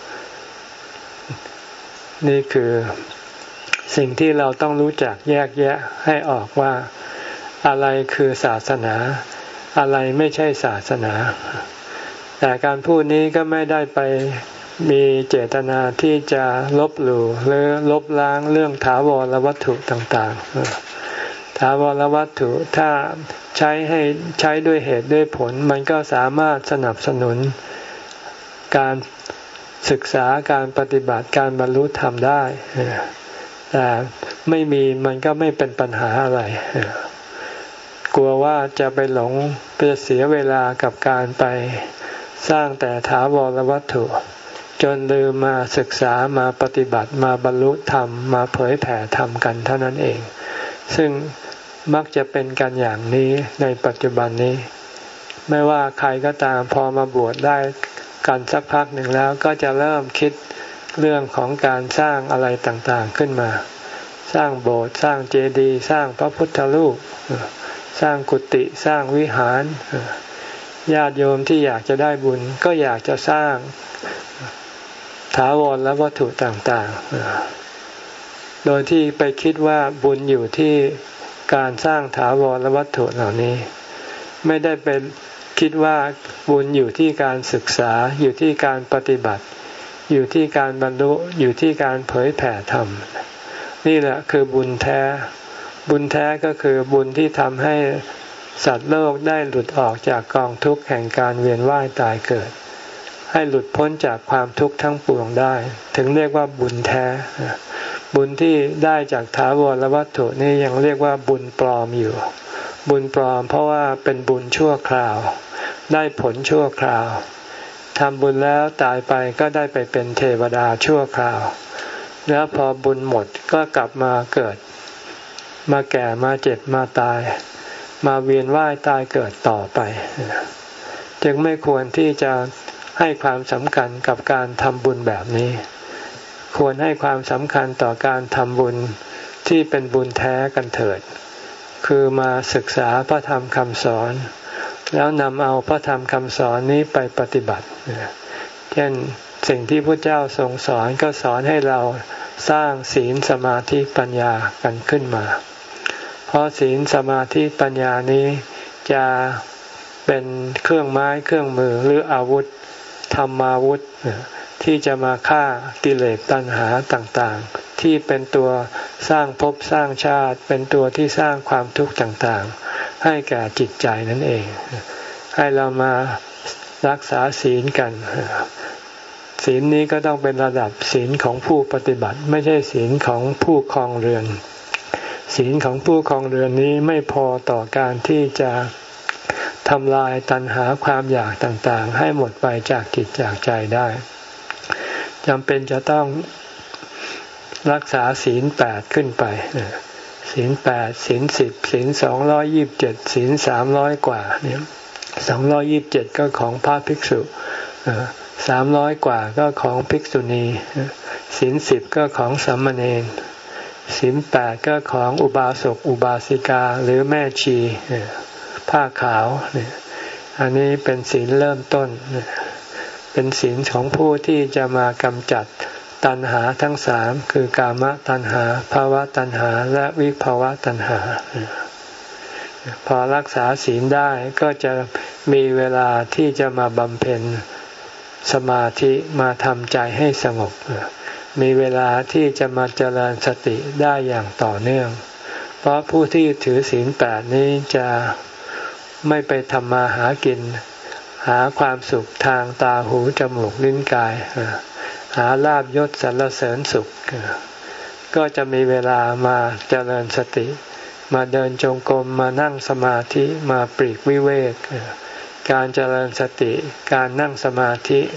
นี่คือสิ่งที่เราต้องรู้จักแยกแยะให้ออกว่าอะไรคือศาสนาอะไรไม่ใช่ศาสนาแต่การพูดนี้ก็ไม่ได้ไปมีเจตนาที่จะลบหลู่หรือลบล้างเรื่องถาวรวัตถุต่างๆถาวรวัตถุถ้าใช้ให้ใช้ด้วยเหตุด้วยผลมันก็สามารถสนับสนุนการศึกษาการปฏิบัติการบรรลุธรรมได้แต่ไม่มีมันก็ไม่เป็นปัญหาอะไรกลัวว่าจะไปหลงไปเสียเวลากับการไปสร้างแต่ถาวรวัตถุจนลืมมาศึกษามาปฏิบัติมาบรรลุธรรมมาเผยแผ่ธรรมกันเท่านั้นเองซึ่งมักจะเป็นกันอย่างนี้ในปัจจุบันนี้ไม่ว่าใครก็ตามพอมาบวชได้กันสักพักหนึ่งแล้วก็จะเริ่มคิดเรื่องของการสร้างอะไรต่างๆขึ้นมาสร้างโบสถ์สร้างเจดีย์สร้างพระพุทธรูปสร้างกุฏิสร้างวิหารญาติโยมที่อยากจะได้บุญก็อยากจะสร้างถาวรและวัตถุต่างๆโดยที่ไปคิดว่าบุญอยู่ที่การสร้างถาวรและวัตถุเหล่านี้ไม่ได้เป็นคิดว่าบุญอยู่ที่การศึกษาอยู่ที่การปฏิบัติอยู่ที่การบรรลุอยู่ที่การเผยแผ่ธรรมนี่แหละคือบุญแท้บุญแท้ก็คือบุญที่ทำให้สัตว์โลกได้หลุดออกจากกองทุกข์แห่งการเวียนว่ายตายเกิดให้หลุดพ้นจากความทุกข์ทั้งปวงได้ถึงเรียกว่าบุญแท้บุญที่ได้จากถาวรวัตถุนี่ยังเรียกว่าบุญปลอมอยู่บุญปลอมเพราะว่าเป็นบุญชั่วคราวได้ผลชั่วคราวทำบุญแล้วตายไปก็ได้ไปเป็นเทวดาชั่วคราวแล้วพอบุญหมดก็กลับมาเกิดมาแก่มาเจ็บมาตายมาเวียนว่ายตายเกิดต่อไปจึงไม่ควรที่จะให้ความสำคัญกับการทำบุญแบบนี้ควรให้ความสำคัญต่อการทำบุญที่เป็นบุญแท้กันเถิดคือมาศึกษาพระธรรมคำสอนแล้วนำเอาพระธรรมคำสอนนี้ไปปฏิบัติเช่นสิ่งที่พระเจ้าทรงสอนก็สอนให้เราสร้างศีลสมาธิปัญญากันขึ้นมาเพราะศีลสมาธิปัญญานี้จะเป็นเครื่องไม้เครื่องมือหรืออาวุธธรรมาวุธที่จะมาฆ่ากิเลสตัณหาต่างๆที่เป็นตัวสร้างภพสร้างชาติเป็นตัวที่สร้างความทุกข์ต่างๆให้แก่จิตใจนั่นเองให้เรามารักษาศีลกันศีลนี้ก็ต้องเป็นระดับศีลของผู้ปฏิบัติไม่ใช่ศีลของผู้ครองเรือนศีลของผู้ครองเรือนนี้ไม่พอต่อการที่จะทำลายตัณหาความอยากต่างๆให้หมดไปจากจิตจากใจได้จำเป็นจะต้องรักษาศีลแปดขึ้นไปศีลแปดศีลสิบศีลสองร้อยยี่สิบเจ็ดศีลสามร้อยกว่าเนี่ยสองร้อยยี่สิบเจ็ดก็ของพระภิกษุสามร้อยกว่าก็ของภิกษุณีศีลสิบก็ของสามเณรศีลแปดก็ของอุบาสกอุบาสิกาหรือแม่ชีผ้าขาวเนี่ยอันนี้เป็นศีลเริ่มต้นเป็นศีลของผู้ที่จะมากำจัดตัณหาทั้งสามคือกามตัณหาภาวะตัณหาและวิภาวะตัณหาพอรักษาศีลได้ก็จะมีเวลาที่จะมาบำเพ็ญสมาธิมาทำใจให้สงบมีเวลาที่จะมาเจริญสติได้อย่างต่อเนื่องเพราะผู้ที่ถือศีลแปดนี้จะไม่ไปทำมาหากินหาความสุขทางตาหูจมูกลิ้นกายหาลาภยศสรรเสริญสุขก็จะมีเวลามาเจริญสติมาเดินจงกรมมานั่งสมาธิมาปลีกวิเวกการเจริญสติการนั่งสมาธิ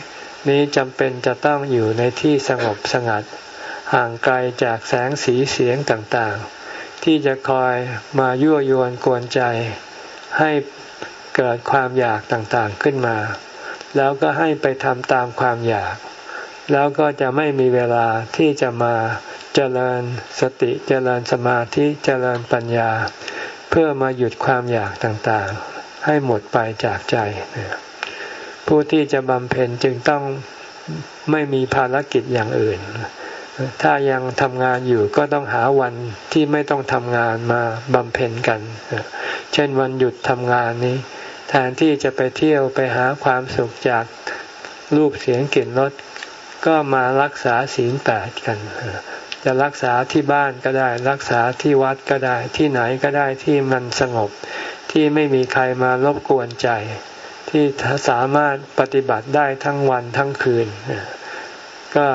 นี้จำเป็นจะต้องอยู่ในที่สงบสงัดห่างไกลจากแสงสีเสียงต่างๆที่จะคอยมายั่วยวนกวนใจให้เกิดความอยากต่างๆขึ้นมาแล้วก็ให้ไปทำตามความอยากแล้วก็จะไม่มีเวลาที่จะมาเจริญสติเจริญสมาธิเจริญปัญญาเพื่อมาหยุดความอยากต่างๆให้หมดไปจากใจผู้ที่จะบำเพ็ญจึงต้องไม่มีภารกิจอย่างอื่นถ้ายังทำงานอยู่ก็ต้องหาวันที่ไม่ต้องทำงานมาบำเพ็ญกันเช่นวันหยุดทำงานนี้แทนที่จะไปเที่ยวไปหาความสุขจากรูปเสียงกลิ่นรสก็มารักษาศีลแปดกันจะรักษาที่บ้านก็ได้รักษาที่วัดก็ได้ที่ไหนก็ได้ที่มันสงบที่ไม่มีใครมารบกวนใจที่สามารถปฏิบัติได้ทั้งวันทั้งคืนก็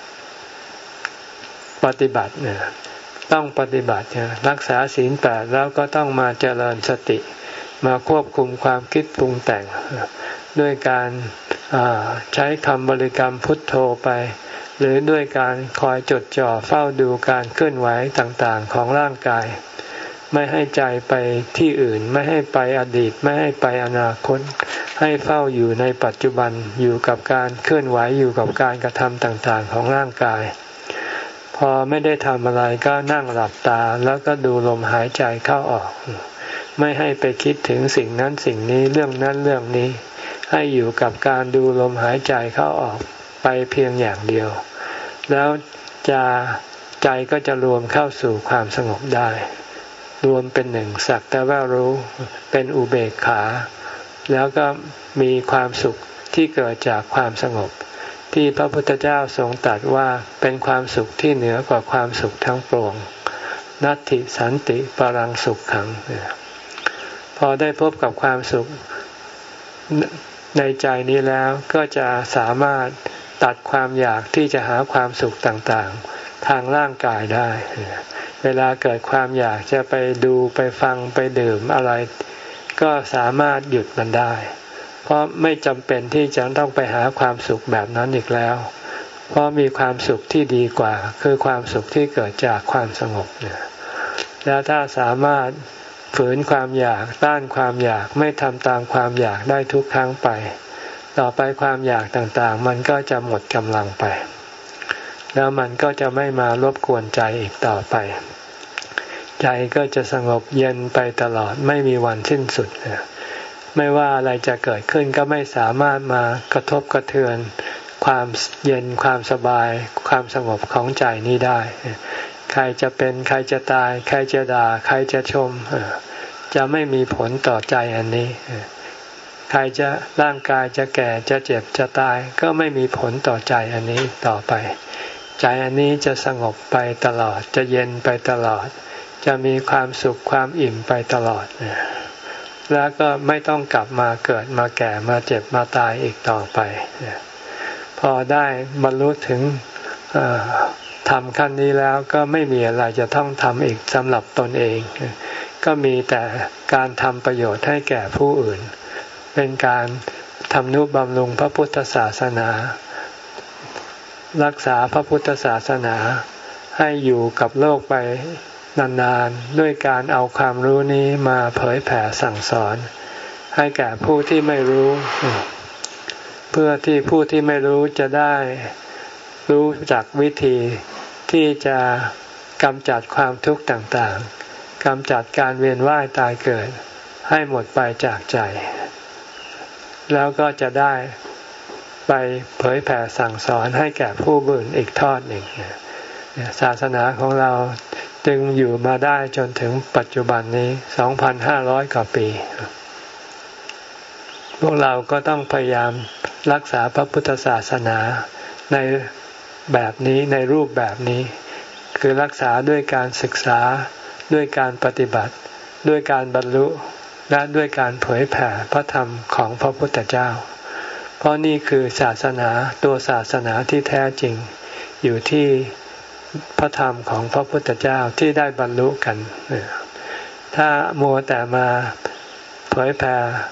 ปฏิบัติเนี่ยต้องปฏิบัติรักษาศีลแปดแล้วก็ต้องมาเจริญสติมาควบคุมความคิดปรุงแต่งด้วยการใช้คำบริกรรมพุทโธไปหรือด้วยการคอยจดจ่อเฝ้าดูการเคลื่อนไหวต่างๆของร่างกายไม่ให้ใจไปที่อื่นไม่ให้ไปอดีตไม่ให้ไปอนาคตให้เฝ้าอยู่ในปัจจุบันอยู่กับการเคลื่อนไหวอยู่กับการกระทำต่างๆของร่างกายพอไม่ได้ทำอะไรก็นั่งหลับตาแล้วก็ดูลมหายใจเข้าออกไม่ให้ไปคิดถึงสิ่งนั้นสิ่งนี้เรื่องนั้นเรื่องนี้ให้อยู่กับการดูลมหายใจเข้าออกไปเพียงอย่างเดียวแล้วจะใจก็จะรวมเข้าสู่ความสงบได้รวมเป็นหนึ่งสักแต่ว่ารู้เป็นอุเบกขาแล้วก็มีความสุขที่เกิดจากความสงบที่พระพุทธเจ้าทรงตรัสว่าเป็นความสุขที่เหนือกว่าความสุขทั้งปวงนัตถิสันติปรังสุขขังพอได้พบกับความสุขในใจนี้แล้วก็จะสามารถตัดความอยากที่จะหาความสุขต่างๆทางร่างกายได้เวลาเกิดความอยากจะไปดูไปฟังไปดื่มอะไรก็สามารถหยุดมันได้เพราะไม่จำเป็นที่จะต้องไปหาความสุขแบบนั้นอีกแล้วเพราะมีความสุขที่ดีกว่าคือความสุขที่เกิดจากความสงบเนี่ยแล้วถ้าสามารถฝืนความอยากต้านความอยากไม่ทำตามความอยากได้ทุกครั้งไปต่อไปความอยากต่างๆมันก็จะหมดกำลังไปแล้วมันก็จะไม่มารบกวนใจอีกต่อไปใจก็จะสงบเย็นไปตลอดไม่มีวันสิ้นสุดไม่ว่าอะไรจะเกิดขึ้นก็ไม่สามารถมากระทบกระเทือนความเย็นความสบายความสงบของใจนี้ได้ใครจะเป็นใครจะตายใครจะด่าใครจะชมจะไม่มีผลต่อใจอันนี้ใครจะร่างกายจะแก่จะเจ็บจะตายก็ไม่มีผลต่อใจอันนี้ต่อไปใจอันนี้จะสงบไปตลอดจะเย็นไปตลอดจะมีความสุขความอิ่มไปตลอดแล้วก็ไม่ต้องกลับมาเกิดมาแก่มาเจ็บมาตายอีกต่อไปพอได้บรรลุถึงทำขั้นนี้แล้วก็ไม่มีอะไรจะต้องทำอีกสำหรับตนเองก็มีแต่การทำประโยชน์ให้แก่ผู้อื่นเป็นการทำนุบำรุงพระพุทธศาสนารักษาพระพุทธศาสนาให้อยู่กับโลกไปนานๆด้วยการเอาความรู้นี้มาเผยแผ่สั่งสอนให้แก่ผู้ที่ไม่รู้เพื่อที่ผู้ที่ไม่รู้จะได้รู้จักวิธีที่จะกำจัดความทุกข์ต่างๆกำจัดการเวียนว่ายตายเกิดให้หมดไปจากใจแล้วก็จะได้ไปเผยแผ่สั่งสอนให้แก่ผู้อื่นอีกทอดหนึ่งศาสนาของเราจึงอยู่มาได้จนถึงปัจจุบันนี้ สองพันห้าร้อย กว่าปีพวกเราก็ต้องพยายามรักษาพระพุทธศาสนาในแบบนี้ในรูปแบบนี้คือรักษาด้วยการศึกษาด้วยการปฏิบัติด้วยการบรรลุและด้วยการเผยแผ่พระธรรมของพระพุทธเจ้าเพราะนี่คือศาสนาตัวศาสนาที่แท้จริงอยู่ที่พระธรรมของพระพุทธเจ้าที่ได้บรรลุกันถ้ามัวแต่มาเผยแผ่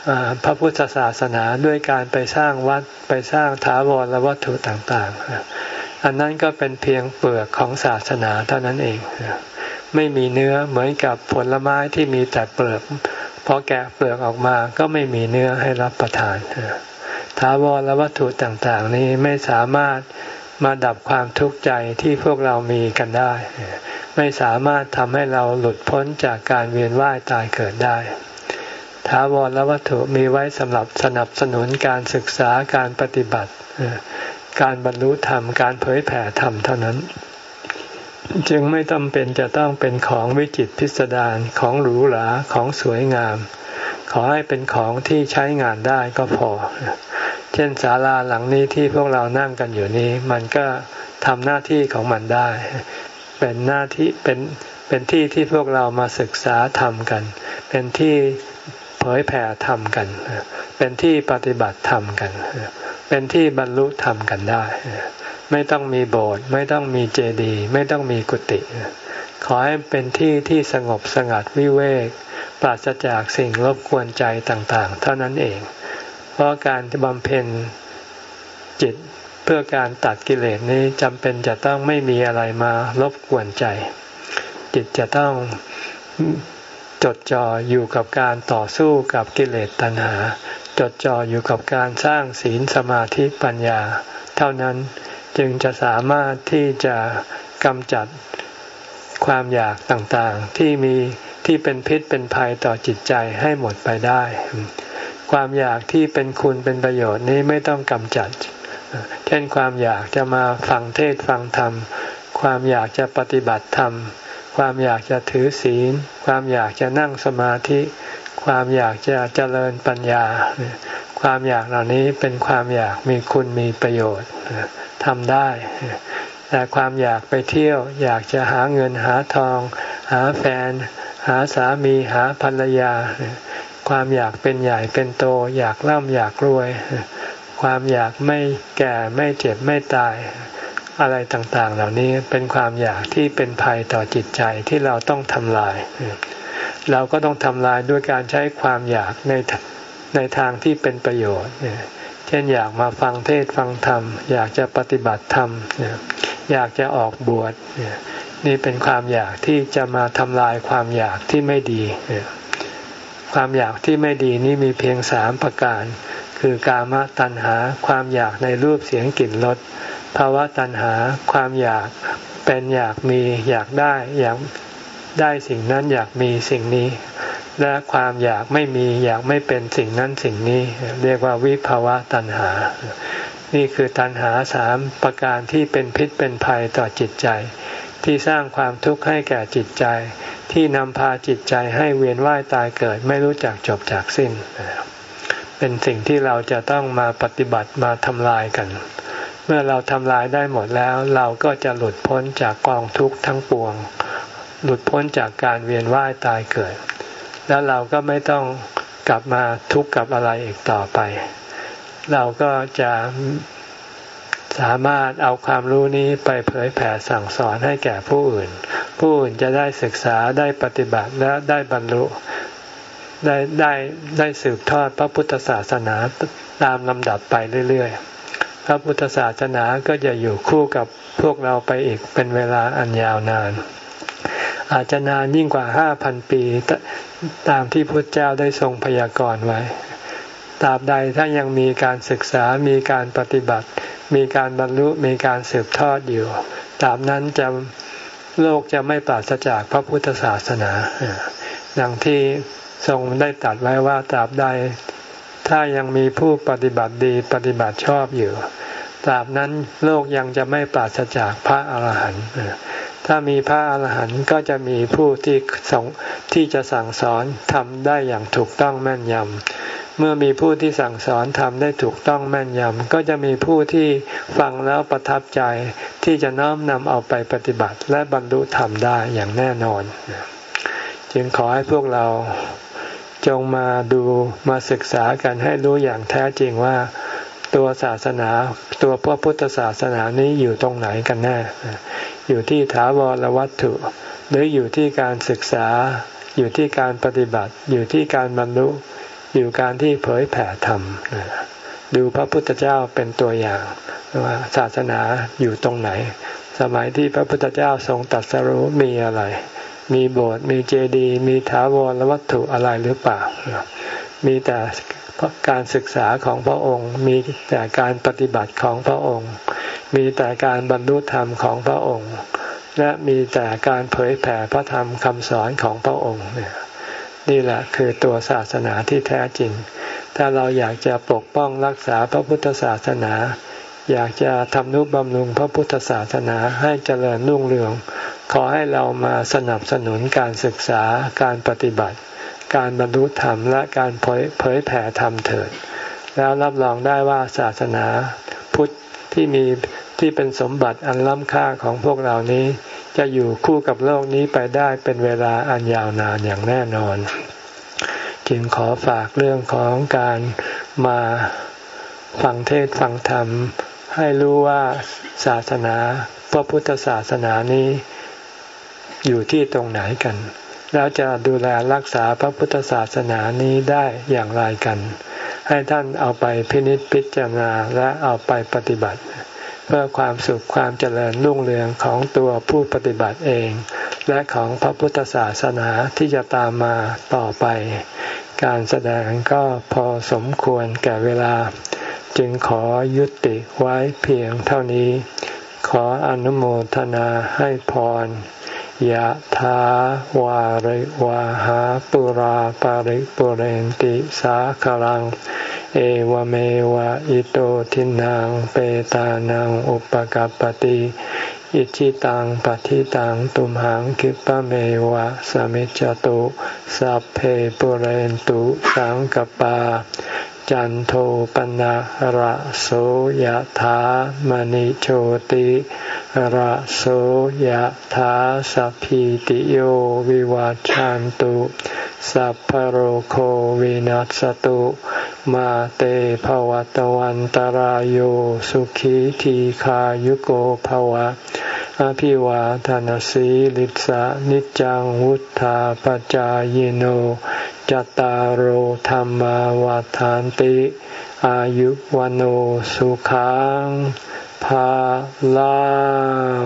พระพุทธศาสนาด้วยการไปสร้างวัดไปสร้างถาวรวัตถุต่างๆอันนั้นก็เป็นเพียงเปลือกของศาสนาเท่านั้นเองไม่มีเนื้อเหมือนกับผลไม้ที่มีแต่เปลือกพอแกะเปลือกออกมาก็ไม่มีเนื้อให้รับประทานถาวรวัตถุต่างๆนี้ไม่สามารถมาดับความทุกข์ใจที่พวกเรามีกันได้ไม่สามารถทำให้เราหลุดพ้นจากการเวียนว่ายตายเกิดได้ถาวรวัตถุมีไว้สำหรับสนับสนุนการศึกษาการปฏิบัติการบรรลุธรรมการเผยแผ่ธรรมเท่านั้นจึงไม่จำเป็นจะต้องเป็นของวิจิตรพิสดารของหรูหราของสวยงามขอให้เป็นของที่ใช้งานได้ก็พอเช่นศาลาหลังนี้ที่พวกเรานั่งกันอยู่นี้มันก็ทำหน้าที่ของมันได้เป็นหน้าที่เป็นเป็นที่ที่พวกเรามาศึกษาธรรมกันเป็นที่เผยแผ่ธรรมกันเป็นที่ปฏิบัติธรรมกันเป็นที่บรรลุธรรมกันได้ไม่ต้องมีโบสถ์ไม่ต้องมีเจดีย์ไม่ต้องมีกุฏิขอให้เป็นที่ที่สงบสงัดวิเวกปราศจากสิ่งรบกวนใจต่างๆเท่านั้นเองเพราะการบำเพ็ญจิตเพื่อการตัดกิเลสนี้จำเป็นจะต้องไม่มีอะไรมารบกวนใจจิตจะต้องจดจ่ออยู่กับการต่อสู้กับกิเลสตัณหาจดจ่ออยู่กับการสร้างศีลสมาธิปัญญาเท่านั้นจึงจะสามารถที่จะกำจัดความอยากต่างๆที่มีที่เป็นพิษเป็นภัยต่อจิตใจให้หมดไปได้ความอยากที่เป็นคุณเป็นประโยชน์นี้ไม่ต้องกำจัดเช่นความอยากจะมาฟังเทศน์ฟังธรรมความอยากจะปฏิบัติธรรมความอยากจะถือศีลความอยากจะนั่งสมาธิความอยากจะเจริญปัญญาความอยากเหล่านี้เป็นความอยากมีคุณมีประโยชน์ทำได้แต่ความอยากไปเที่ยวอยากจะหาเงินหาทองหาแฟนหาสามีหาภรรยาความอยากเป็นใหญ่เป็นโตอยากร่ำอยากรวยความอยากไม่แก่ไม่เจ็บไม่ตายอะไรต่างๆเหล่านี้เป็นความอยากที่เป็นภัยต่อจิตใจที่เราต้องทำลายเราก็ต้องทำลายด้วยการใช้ความอยากในในทางที่เป็นประโยชน์เช่นอยากมาฟังเทศน์ฟังธรรมอยากจะปฏิบัติธรรมอยากจะออกบวชนี่เป็นความอยากที่จะมาทำลายความอยากที่ไม่ดีความอยากที่ไม่ดีนี่มีเพียงสามประการคือกามตัณหาความอยากในรูปเสียงกลิ่นรสภาวะตัณหาความอยากเป็นอยากมีอยากได้อยากได้สิ่งนั้นอยากมีสิ่งนี้และความอยากไม่มีอยากไม่เป็นสิ่งนั้นสิ่งนี้เรียกว่าวิภาวะตัณหานี่คือตัณหาสามประการที่เป็นพิษเป็นภัยต่อจิตใจที่สร้างความทุกข์ให้แก่จิตใจที่นำพาจิตใจให้เวียนว่ายตายเกิดไม่รู้จักจบจากสิ้นเป็นสิ่งที่เราจะต้องมาปฏิบัติมาทำลายกันเมื่อเราทำลายได้หมดแล้วเราก็จะหลุดพ้นจากกองทุกข์ทั้งปวงหลุดพ้นจากการเวียนว่ายตายเกิดแล้วเราก็ไม่ต้องกลับมาทุกข์กับอะไรอีกต่อไปเราก็จะสามารถเอาความรู้นี้ไปเผยแผ่สั่งสอนให้แก่ผู้อื่นผู้อื่นจะได้ศึกษาได้ปฏิบัติและได้บรรลุได้ได้ได้สืบทอดพระพุทธศาสนาตามลำดับไปเรื่อยๆพระพุทธศาสนาก็จะอยู่คู่กับพวกเราไปอีกเป็นเวลาอันยาวนานอาจจะนานยิ่งกว่าห้าพันปีตามที่พุทธเจ้าได้ทรงพยากรณ์ไว้ตราบใดถ้ายังมีการศึกษามีการปฏิบัติมีการบรรลุมีการสืบทอดอยู่ตราบนั้นจะโลกจะไม่ปราศจากพระพุทธศาสนาดังที่ทรงได้ตรัสไว้ว่าตราบใดถ้ายังมีผู้ปฏิบัติดีปฏิบัติชอบอยู่ตราบนั้นโลกยังจะไม่ปราศจากพระอาหารหันต์ถ้ามีพระอาหารหันต์ก็จะมีผู้ที่ส่งที่จะสั่งสอนทำได้อย่างถูกต้องแม่นยำเมื่อมีผู้ที่สั่งสอนทำได้ถูกต้องแม่นยำก็จะมีผู้ที่ฟังแล้วประทับใจที่จะน้อมนำเอาไปปฏิบัติและบรรลุธรรมได้อย่างแน่นอนจึงขอให้พวกเราจงมาดูมาศึกษากันให้รู้อย่างแท้จริงว่าตัวศาสนาตัวพระพุทธศาสนานี้อยู่ตรงไหนกันแน่อยู่ที่ถาวรวัตถุหรืออยู่ที่การศึกษาอยู่ที่การปฏิบัติอยู่ที่การบรรลุอยู่การที่เผยแผ่ธรรมดูพระพุทธเจ้าเป็นตัวอย่างว่าศาสนาอยู่ตรงไหนสมัยที่พระพุทธเจ้าทรงตรัสรู้มีอะไรมีโบสถ์มีเจดีย์มีถาวรวัตถุอะไรหรือเปล่ามีแต่การศึกษาของพระองค์มีแต่การปฏิบัติของพระองค์มีแต่การบรรลุธรรมของพระองค์และมีแต่การเผยแผ่พระธรรมคำสอนของพระองค์เนี่ยนี่แหละคือตัวศาสนาที่แท้จริงถ้าเราอยากจะปกป้องรักษาพระพุทธศาสนาอยากจะทำนุบำรุงพระพุทธศาสนาให้เจริญรุ่งเรืองขอให้เรามาสนับสนุนการศึกษาการปฏิบัติการบรรลุธรรมและการเผยเผยแผ่ธรรมเถิดแล้วรับรองได้ว่าศาสนาพุทธที่มีที่เป็นสมบัติอันล้ำค่าของพวกเรานี้จะอยู่คู่กับโลกนี้ไปได้เป็นเวลาอันยาวนานอย่างแน่นอนจึงขอฝากเรื่องของการมาฟังเทศน์ฟังธรรมให้รู้ว่าศาสนาพระพุทธศาสนานี้อยู่ที่ตรงไหนกันแล้วจะดูแลรักษาพระพุทธศาสนานี้ได้อย่างไรกันให้ท่านเอาไปพินิจพิจารณาและเอาไปปฏิบัติเพื่อความสุขความเจริญรุ่งเรืองของตัวผู้ปฏิบัติเองและของพระพุทธศาสนาที่จะตามมาต่อไปการแสดงก็พอสมควรแก่เวลาจึงขอยุติไว้เพียงเท่านี้ขออนุโมทนาให้พรยะถาวาริวาหาปุราปาริปุเรนติสาคลังเอวเมวะอิโตทินังเปตานังอุปกัปปติอิจิตังปฏิตังตุมหังคิปะเมวะสมิจจตุสัพเพปุเรนตุสังกปาจันโทปนะระโสยถามณิโชติระโสยถาสัพพิติโยวิวัจจันตุสัพพโรโควินัสตุมาเตภวัตวันตารโยสุขีทีขายุโกภวะอภิวาทนาสีลิสะนิจังวุธาปจายโนจัตตารโหธรรมวาทานติอายุวันโอสุขังภาลัง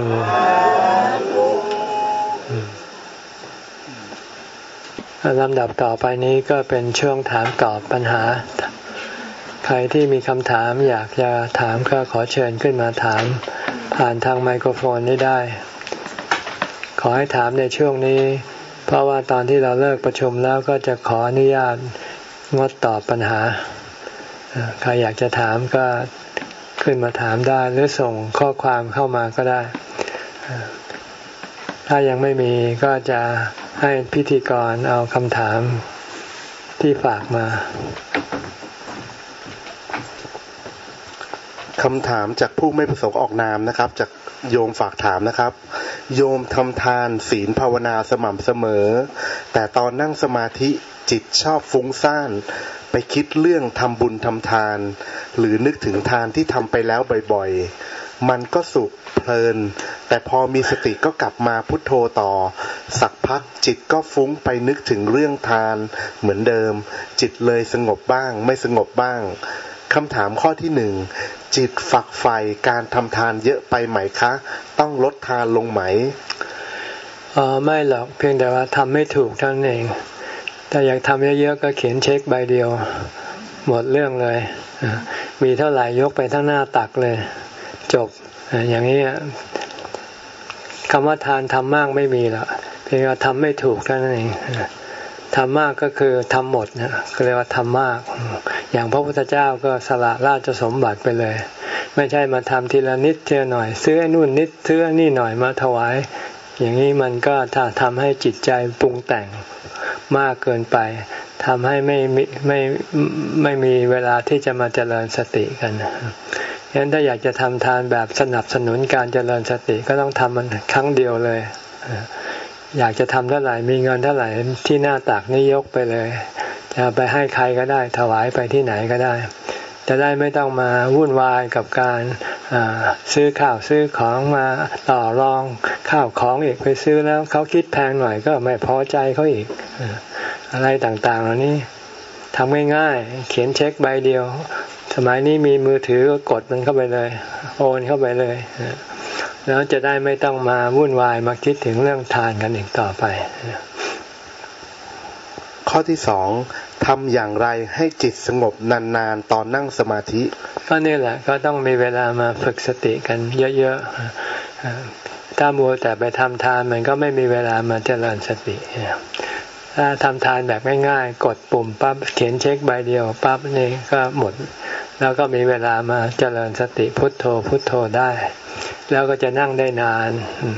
ลำดับต่อไปนี้ก็เป็นช่วงถามตอบปัญหาใครที่มีคำถามอยากจะถามก็ขอเชิญขึ้นมาถามผ่านทางไมโครโฟนนี้ได้ขอให้ถามในช่วงนี้เพราะว่าตอนที่เราเลิกประชุมแล้วก็จะขออนุญาตงดตอบปัญหาใครอยากจะถามก็ขึ้นมาถามได้หรือส่งข้อความเข้ามาก็ได้ถ้ายังไม่มีก็จะให้พิธีกรเอาคำถามที่ฝากมาคำถามจากผู้ไม่ประสงค์ออกนามนะครับจากโยมฝากถามนะครับโยมทำทานศีลภาวนาสม่ำเสมอแต่ตอนนั่งสมาธิจิตชอบฟุ้งซ่านไปคิดเรื่องทำบุญทำทานหรือนึกถึงทานที่ทำไปแล้วบ่อยๆมันก็สุขเพลินแต่พอมีสติก็กลับมาพุทโธต่อสักพักจิตก็ฟุ้งไปนึกถึงเรื่องทานเหมือนเดิมจิตเลยสงบบ้างไม่สงบบ้างคำถามข้อที่หนึ่งจิตฝักใฝ่การทำทานเยอะไปไหมคะต้องลดทานลงไหมอ๋อไม่หรอกเพียงแต่ว่าทำไม่ถูกเท่านั้นเองแต่อยากทำเยอะๆก็เขียนเช็คใบเดียวหมดเรื่องเลยมีเท่าไหร่ยกไปทั้งหน้าตักเลยจบอย่างนี้คำว่าทานทำมากไม่มีหรอกเพียงแต่ทำไม่ถูกเท่านั้นเองทำมากก็คือทำหมดนะเรียกว่าทำมากอย่างพระพุทธเจ้าก็สละราชสมบัติไปเลยไม่ใช่มาทำทีละนิดทีละหน่อยซื้อไอ้นู่นนิดซื้อไอ้นี่หน่อยมาถวายอย่างนี้มันก็ถ้าทำให้จิตใจปรุงแต่งมากเกินไปทำให้ไม่ไม่ไม่ไม่มีเวลาที่จะมาเจริญสติกันฉะนั้นถ้าอยากจะทำทานแบบสนับสนุนการเจริญสติก็ต้องทำมันครั้งเดียวเลยอยากจะทำเท่าไหร่มีเงินเท่าไหร่ที่หน้าตักนี่ยกไปเลยจะไปให้ใครก็ได้ถวายไปที่ไหนก็ได้จะได้ไม่ต้องมาวุ่นวายกับการซื้อข้าวซื้อของมาต่อรองข้าวของอีกไปซื้อแล้วเขาคิดแพงหน่อยก็ไม่พอใจเขาอีกอะไรต่างๆเหล่านี้ทำง่ายๆเขียนเช็คใบเดียวสมัยนี้มีมือถือก็กดมันเข้าไปเลยโอนเข้าไปเลยแล้วจะได้ไม่ต้องมาวุ่นวายมาคิดถึงเรื่องทานกันอีกต่อไปข้อที่สองทำอย่างไรให้จิตสงบนานๆตอนนั่งสมาธิก็นี่แหละก็ต้องมีเวลามาฝึกสติกันเยอะๆถ้ามัวแต่ไปทำทานมันก็ไม่มีเวลามาเจริญสติถ้าทำทานแบบง่ายๆกดปุ่มปั๊บเขียนเช็คใบเดียวปั๊บนี่ก็หมดแล้วก็มีเวลามาเจริญสติพุทโธพุทโธได้แล้วก็จะนั่งได้นาน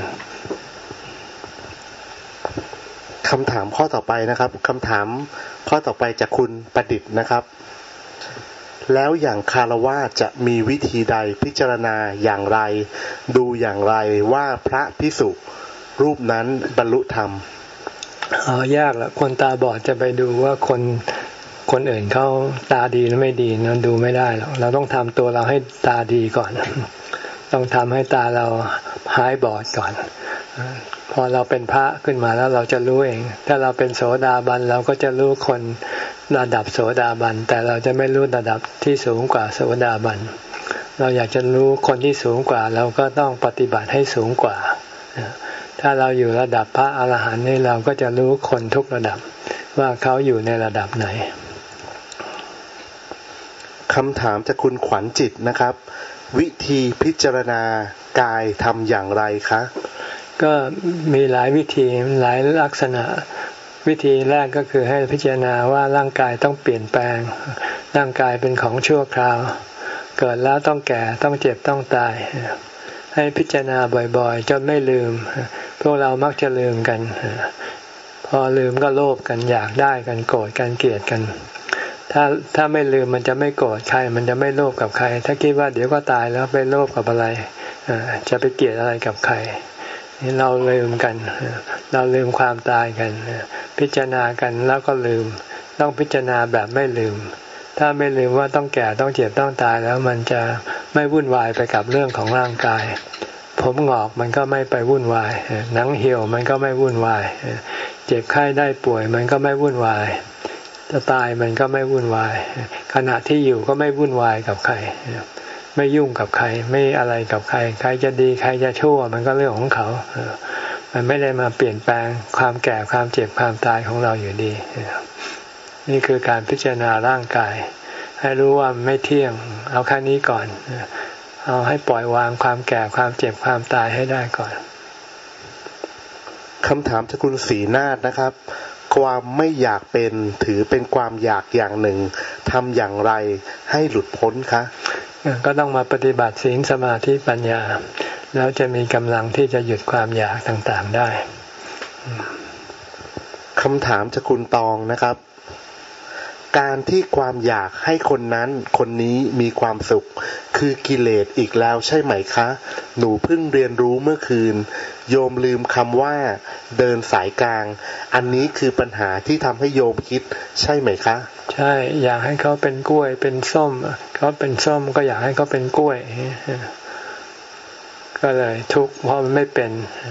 คำถามข้อต่อไปนะครับคำถามข้อต่อไปจากคุณประดิษฐ์นะครับแล้วอย่างคฤหัสถ์จะมีวิธีใดพิจารณาอย่างไรดูอย่างไรว่าพระภิกษุรูปนั้นบรรลุธรรมอ๋อยากละคนตาบอดจะไปดูว่าคนคนอื่นเขาตาดีหรือไม่ดีนั้นดูไม่ได้หรอกเราต้องทำตัวเราให้ตาดีก่อนต้องทำให้ตาเราหายบอดก่อนพอเราเป็นพระขึ้นมาแล้วเราจะรู้เองถ้าเราเป็นโสดาบันเราก็จะรู้คนระดับโสดาบันแต่เราจะไม่รู้ระดับที่สูงกว่าโสดาบันเราอยากจะรู้คนที่สูงกว่าเราก็ต้องปฏิบัติให้สูงกว่าถ้าเราอยู่ระดับพระอรหันต์นี่เราก็จะรู้คนทุกระดับว่าเขาอยู่ในระดับไหนคำถามจากคุณขวัญจิตนะครับวิธีพิจารณากายทำอย่างไรคะก็มีหลายวิธีหลายลักษณะวิธีแรกก็คือให้พิจารณาว่าร่างกายต้องเปลี่ยนแปลงร่างกายเป็นของชั่วคราวเกิดแล้วต้องแก่ต้องเจ็บต้องตายให้พิจารณาบ่อยๆจนไม่ลืมพวกเรามักจะลืมกันพอลืมก็โลภกันอยากได้กันโกรธกันเกลียดกันถ้าถ้าไม่ลืมมันจะไม่โกรธใครมันจะไม่โลภกับใครถ้าคิดว่าเดี๋ยวก็ตายแล้วไปโลภกับอะไรจะไปเกลียดอะไรกับใครนี่เราลืมกันเราลืมความตายกันพิจารณากันแล้วก็ลืมต้องพิจารณาแบบไม่ลืมถ้าไม่ลืมว่าต้องแก่ต้องเจ็บต้องตายแล้วมันจะไม่วุ่นวายไปกับเรื่องของร่างกายผมงอกมันก็ไม่ไปวุ่นวายหนังเหี่ยวมันก็ไม่วุ่นวายเจ็บไข้ได้ป่วยมันก็ไม่วุ่นวายจะตายมันก็ไม่วุ่นวายขณะที่อยู่ก็ไม่วุ่นวายกับใครไม่ยุ่งกับใครไม่อะไรกับใครใครจะดีใครจะชั่วมันก็เรื่องของเขามันไม่ได้มาเปลี่ยนแปลงความแก่ความเจ็บความตายของเราอยู่ดีนี่คือการพิจารณาร่างกายให้รู้ว่าไม่เที่ยงเอาแค่นี้ก่อนเอาให้ปล่อยวางความแก่ความเจ็บความตายให้ได้ก่อนคำถามจากคุณศรีนาฏนะครับความไม่อยากเป็นถือเป็นความอยากอย่างหนึ่งทำอย่างไรให้หลุดพ้นคะก็ต้องมาปฏิบัติศีลสมาธิปัญญาแล้วจะมีกำลังที่จะหยุดความอยากต่างๆได้คำถามจากคุณตองนะครับการที่ความอยากให้คนนั้นคนนี้มีความสุขคือกิเลสอีกแล้วใช่ไหมคะหนูเพิ่งเรียนรู้เมื่อคืนโยมลืมคำว่าเดินสายกลางอันนี้คือปัญหาที่ทำให้โยมคิดใช่ไหมคะใช่อยากให้เขาเป็นกล้วยเป็นส้มเขาเป็นส้มก็อยากให้เขาเป็นกล้วยก็เลยทุกข์เพราะมันไม่เป็น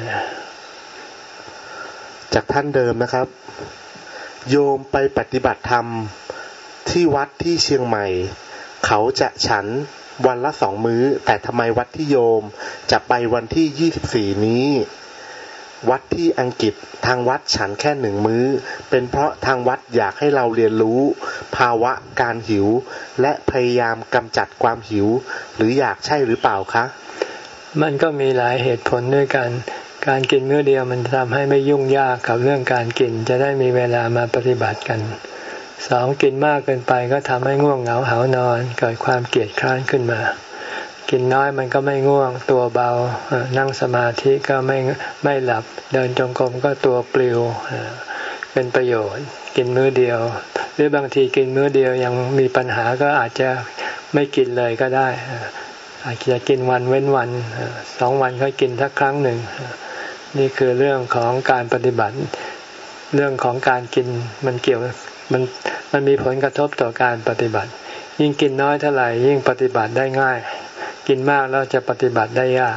จากท่านเดิมนะครับโยมไปปฏิบัติธรรมที่วัดที่เชียงใหม่เขาจะฉันวันละสองมื้อแต่ทำไมวัดที่โยมจะไปวันที่ยี่สิบสี่นี้วัดที่อังกฤษทางวัดฉันแค่หนึ่งมื้อเป็นเพราะทางวัดอยากให้เราเรียนรู้ภาวะการหิวและพยายามกำจัดความหิวหรืออยากใช่หรือเปล่าคะมันก็มีหลายเหตุผลด้วยกันการกินมื้อเดียวมันทำให้ไม่ยุ่งยากกับเรื่องการกินจะได้มีเวลามาปฏิบัติกันสองกินมากเกินไปก็ทำให้ง่วงเหงาหานอนเกิดความเกียจคร้านขึ้นมากินน้อยมันก็ไม่ง่วงตัวเบานั่งสมาธิก็ไม่ไม่หลับเดินจงกรมก็ตัวปลิวเป็นประโยชน์กินมื้อเดียวหรือบางทีกินมื้อเดียวยังมีปัญหาก็อาจจะไม่กินเลยก็ได้อาจจะกินวันเว้นวันสองวันค่อยกินสักครั้งหนึ่งนี่คือเรื่องของการปฏิบัติเรื่องของการกินมันเกี่ยวมันมันมีผลกระทบต่อการปฏิบัติยิ่งกินน้อยเท่าไหร่ยิ่งปฏิบัติได้ง่ายกินมากแล้วจะปฏิบัติได้ยาก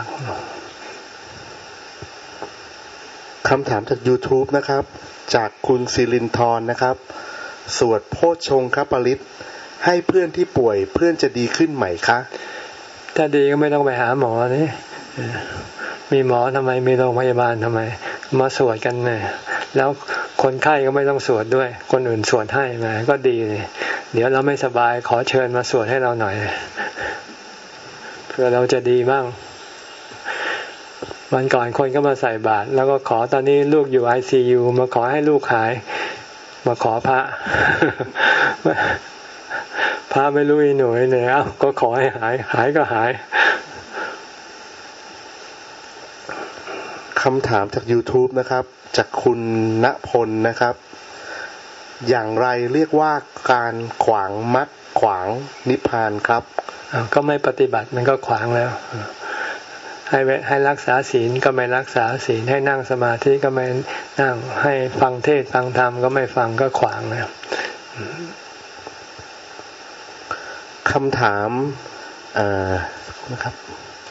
คำถามจาก YouTube นะครับจากคุณศิรินทร์นะครับสวดโพชฌงคปริตให้เพื่อนที่ป่วยเพื่อนจะดีขึ้นไหมคะถ้าดีก็ไม่ต้องไปหาหมอนี่มีหมอทำไมมีโรงพยาบาลทำไมมาสวดกันเนี่ยแล้วคนไข้ก็ไม่ต้องสวดด้วยคนอื่นสวดให้มาก็ดีเลยเดี๋ยวเราไม่สบายขอเชิญมาสวดให้เราหน่อยเพื่อเราจะดีบ้างวันก่อนคนก็มาใส่บาตรแล้วก็ขอตอนนี้ลูกอยู่ ไอ ซี ยู มาขอให้ลูกหายมาขอพระ พระไม่รู้อีหน่วยเนี่ยเอ้าก็ขอให้หายหายก็หายคำถามจาก YouTube นะครับจากคุณณพลนะครับอย่างไรเรียกว่าการขวางมรรคขวางนิพพานครับก็ไม่ปฏิบัติมันก็ขวางแล้วให้ให้รักษาศีลก็ไม่รักษาศีลให้นั่งสมาธิก็ไม่นั่งให้ฟังเทศน์ฟังธรรมก็ไม่ฟังก็ขวางแล้วคำถามนะครับ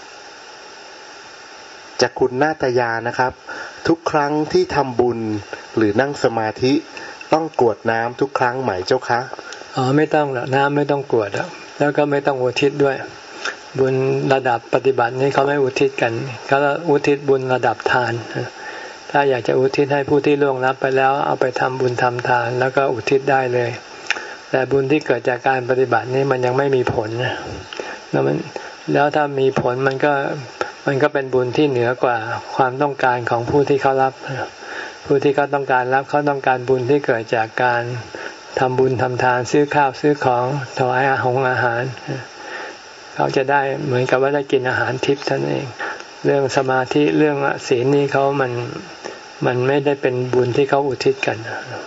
จากคุณนาตยานะครับทุกครั้งที่ทำบุญหรือนั่งสมาธิต้องกรวดน้ำทุกครั้งไหมเจ้าคะอ๋อไม่ต้องหรอกน้ำไม่ต้องกรวดแล้วแล้วก็ไม่ต้องอุทิศด้วยบุญระดับปฏิบัตินี้เขาไม่อุทิศกันเขาอุทิศบุญระดับทานถ้าอยากจะอุทิศให้ผู้ที่ล่วงลับไปแล้วเอาไปทำบุญทำทานแล้วก็อุทิศได้เลยแต่บุญที่เกิดจากการปฏิบัตินี้มันยังไม่มีผลแล้วมันแล้วถ้ามีผลมันก็มันก็เป็นบุญที่เหนือกว่าความต้องการของผู้ที่เขารับผู้ที่เขาต้องการรับเขาต้องการบุญที่เกิดจากการทำบุญทำทานซื้อข้าวซื้อของถวายอาหารอาหารเขาจะได้เหมือนกับว่าได้กินอาหารทิพย์ท่านเองเรื่องสมาธิเรื่องศีลนี่เขามันมันไม่ได้เป็นบุญที่เขาอุทิศกัน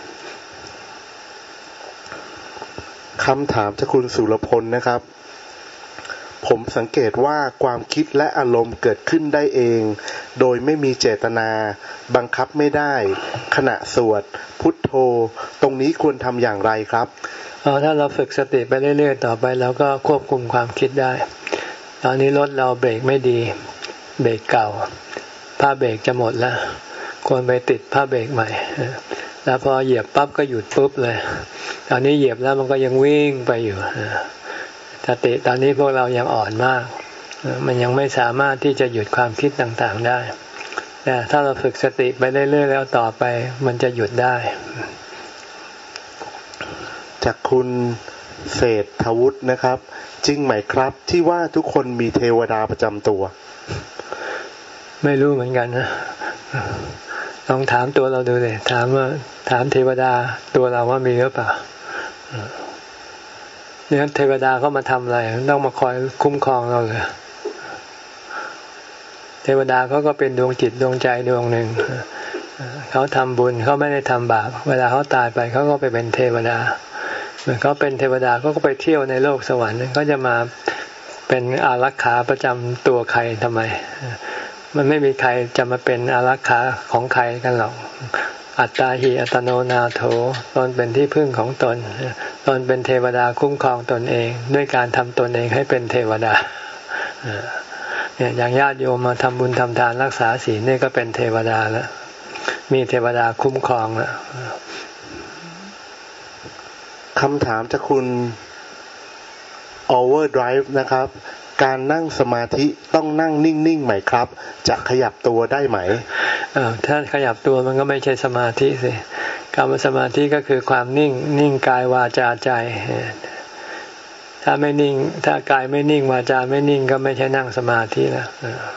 คำถามจากคุณสุรพลนะครับผมสังเกตว่าความคิดและอารมณ์เกิดขึ้นได้เองโดยไม่มีเจตนาบังคับไม่ได้ขณะสวดพุทโธตรงนี้ควรทำอย่างไรครับอ๋อถ้าเราฝึกสติไปเรื่อยๆต่อไปเราก็ควบคุมความคิดได้ตอนนี้รถเราเบรกไม่ดีเบรกเก่าผ้าเบรกจะหมดแล้วควรไปติดผ้าเบรกใหม่แล้วพอเหยียบปั๊บก็หยุดปุ๊บเลยตอนนี้เหยียบแล้วมันก็ยังวิ่งไปอยู่สติตอนนี้พวกเรายังอ่อนมากมันยังไม่สามารถที่จะหยุดความคิดต่างๆได้แต่ถ้าเราฝึกสติไปเรื่อยๆแล้วต่อไปมันจะหยุดได้จากคุณเศรษฐวุฒินะครับจริงไหมครับที่ว่าทุกคนมีเทวดาประจำตัวไม่รู้เหมือนกันนะลองถามตัวเราดูเลยถามว่าถามเทวดาตัวเราว่ามีหรือเปล่าเนี่ยเทวดาเขามาทำอะไรต้องมาคอยคุ้มครองเราเลยเทวดาเขาก็เป็นดวงจิตดวงใจดวงหนึ่งเขาทำบุญเขาไม่ได้ทำบาปเวลาเขาตายไปเขาก็ไปเป็นเทวดาเมื่อเขาเป็นเทวดาเขาก็ไปเที่ยวในโลกสวรรค์เขาจะมาเป็นอารักขาประจำตัวใครทำไมมันไม่มีใครจะมาเป็นอารักขาของใครกันหรอกอัตตาหิอัตโนนาโถตนเป็นที่พึ่งของตนตนเป็นเทวดาคุ้มครองตนเองด้วยการทำตนเองให้เป็นเทวดาเนี่ยอย่างญาติโยมมาทำบุญทำทานรักษาศีลนี่ก็เป็นเทวดาแล้วมีเทวดาคุ้มครองแล้วคำถามจากคุณ Overdrive นะครับการนั่งสมาธิต้องนั่งนิ่งๆไหมครับจะขยับตัวได้ไหมเออถ้าขยับตัวมันก็ไม่ใช่สมาธิสิการสมาธิก็คือความนิ่งนิ่งกายวาจาใจถ้าไม่นิ่งถ้ากายไม่นิ่งวาจาไม่นิ่งก็ไม่ใช่นั่งสมาธิแล้ว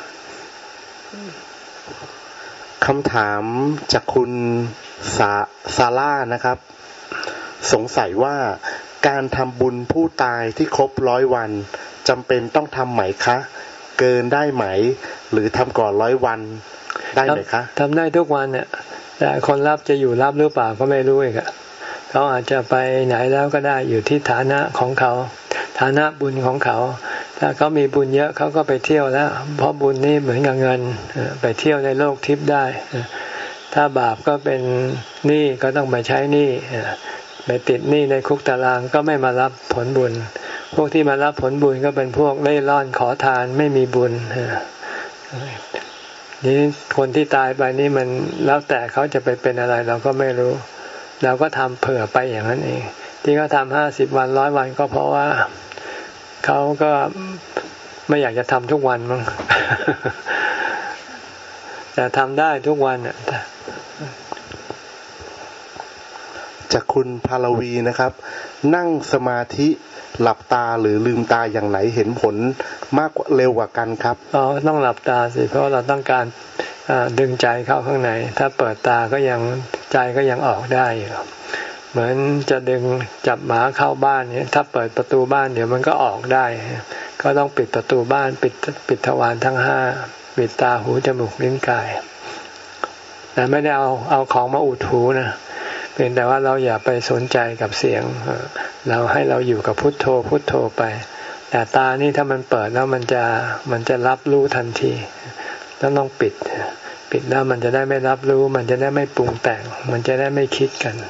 คำถามจากคุณซาซาร่านะครับสงสัยว่าการทำบุญผู้ตายที่ครบร้อยวันจำเป็นต้องทำไหมคะเกินได้ไหมหรือทำก่อนร้อยวันได้ไหมคะทำได้ทุกวันเนี่ยแต่คนรับจะอยู่รับหรือเปล่าก็ไม่รู้อีกอะเขาอาจจะไปไหนแล้วก็ได้อยู่ที่ฐานะของเขาฐานะบุญของเขาถ้าเขามีบุญเยอะเขาก็ไปเที่ยวแล้วเพราะบุญนี่เหมือนกับเงินไปเที่ยวในโลกทิพย์ได้ถ้าบาปก็เป็นหนี้ก็ต้องไปใช้หนี้ไปติดหนี้ในคุกตารางก็ไม่มารับผลบุญพวกที่มารับผลบุญก็เป็นพวกเล่ร่อนขอทานไม่มีบุญนี่คนที่ตายไปนี่มันแล้วแต่เขาจะไปเป็นอะไรเราก็ไม่รู้เราก็ทำเผื่อไปอย่างนั้นเองที่เขาทำห้าสิบวันร้อยวันก็เพราะว่าเขาก็ไม่อยากจะทำทุกวันมั้ง แต่ทำได้ทุกวันอ่ะจากคุณพาลวีนะครับนั่งสมาธิหลับตาหรือลืมตาอย่างไหนเห็นผลมากกว่าเร็วกว่ากันครับอ๋อต้องหลับตาสิเพราะเราต้องการดึงใจเข้าข้างในถ้าเปิดตาก็ยังใจก็ยังออกได้อยู่เหมือนจะดึงจับหมาเข้าบ้านเนี่ยถ้าเปิดประตูบ้านเดี๋ยวมันก็ออกได้ก็ต้องปิดประตูบ้านปิดปิดทวารทั้งห้าปิดตาหูจมูกลิ้นกายแต่ไม่ได้เอาเอาของมาอุดหูนะเพียงแต่ว่าเราอย่าไปสนใจกับเสียงเราให้เราอยู่กับพุทโธพุทโธไปแต่ตานี่ถ้ามันเปิดแล้วมันจะมันจะรับรู้ทันทีต้องต้องปิดปิดแล้วมันจะได้ไม่รับรู้มันจะได้ไม่ปรุงแต่งมันจะได้ไม่คิดกัน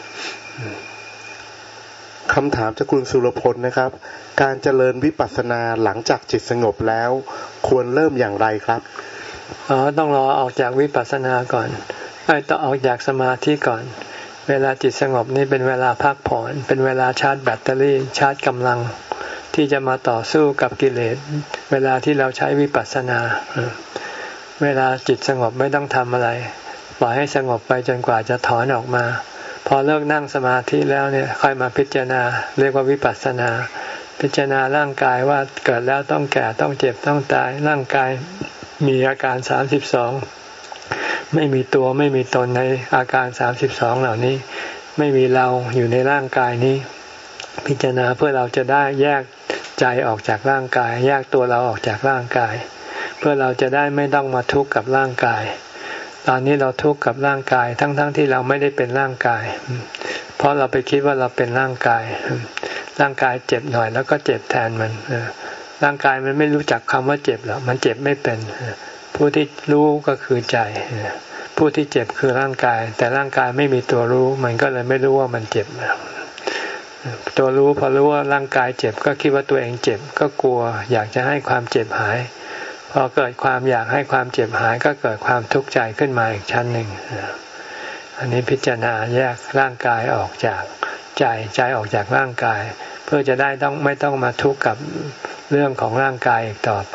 คำถามจากคุณสุรพลนะครับการเจริญวิปัสสนาหลังจากจิตสงบแล้วควรเริ่มอย่างไรครับอ๋อต้องรอออกจากวิปัสสนาก่อนไอ้ต้องออกจากสมาธิก่อนเวลาจิตสงบนี่เป็นเวลาพักผ่อนเป็นเวลาชาร์จแบตเตอรี่ชาร์จกำลังที่จะมาต่อสู้กับกิเลสเวลาที่เราใช้วิปัสสนาเวลาจิตสงบไม่ต้องทำอะไรปล่อยให้สงบไปจนกว่าจะถอนออกมาพอเลิกนั่งสมาธิแล้วเนี่ยค่อยมาพิจารณาเรียกว่าวิปัสสนาพิจารณาร่างกายว่าเกิดแล้วต้องแก่ต้องเจ็บต้องตายร่างกายมีอาการสามสิบสองไม่มีตัวไม่มีตนในอาการสามสิบสองเหล่านี้ไม่มีเราอยู่ในร่างกายนี้พิจารณาเพื่อเราจะได้แยกใจออกจากร่างกายแยกตัวเราออกจากร่างกายเพื่อเราจะได้ไม่ต้องมาทุกข์กับร่างกายตอนนี้เราทุกข์กับร่างกายทั้งๆ ท, ที่เราไม่ได้เป็นร่างกายเพราะเราไปคิดว่าเราเป็นร่างกายร่างกายเจ็บหน่อยแล้วก็เจ็บแทนมันร่างกายมันไม่รู้จักคำว่าเจ็บหรอกมันเจ็บไม่เป็นผู้ที่รู้ก็คือใจผู้ที่เจ็บคือร่างกายแต่ร่างกายไม่มีตัวรู้มันก็เลยไม่รู้ว่ามันเจ็บตัวรู้พอรู้ว่าร่างกายเจ็บก็คิดว่าตัวเองเจ็บก็กลัวอยากจะให้ความเจ็บหายพอเกิดความอยากให้ความเจ็บหายก็เกิดความทุกข์ใจขึ้นมาอีกชั้นหนึ่งอันนี้พิจารณาแยกร่างกายออกจากใจใจออกจากร่างกายเพื่อจะได้ต้องไม่ต้องมาทุกข์กับเรื่องของร่างกายอีกต่อไป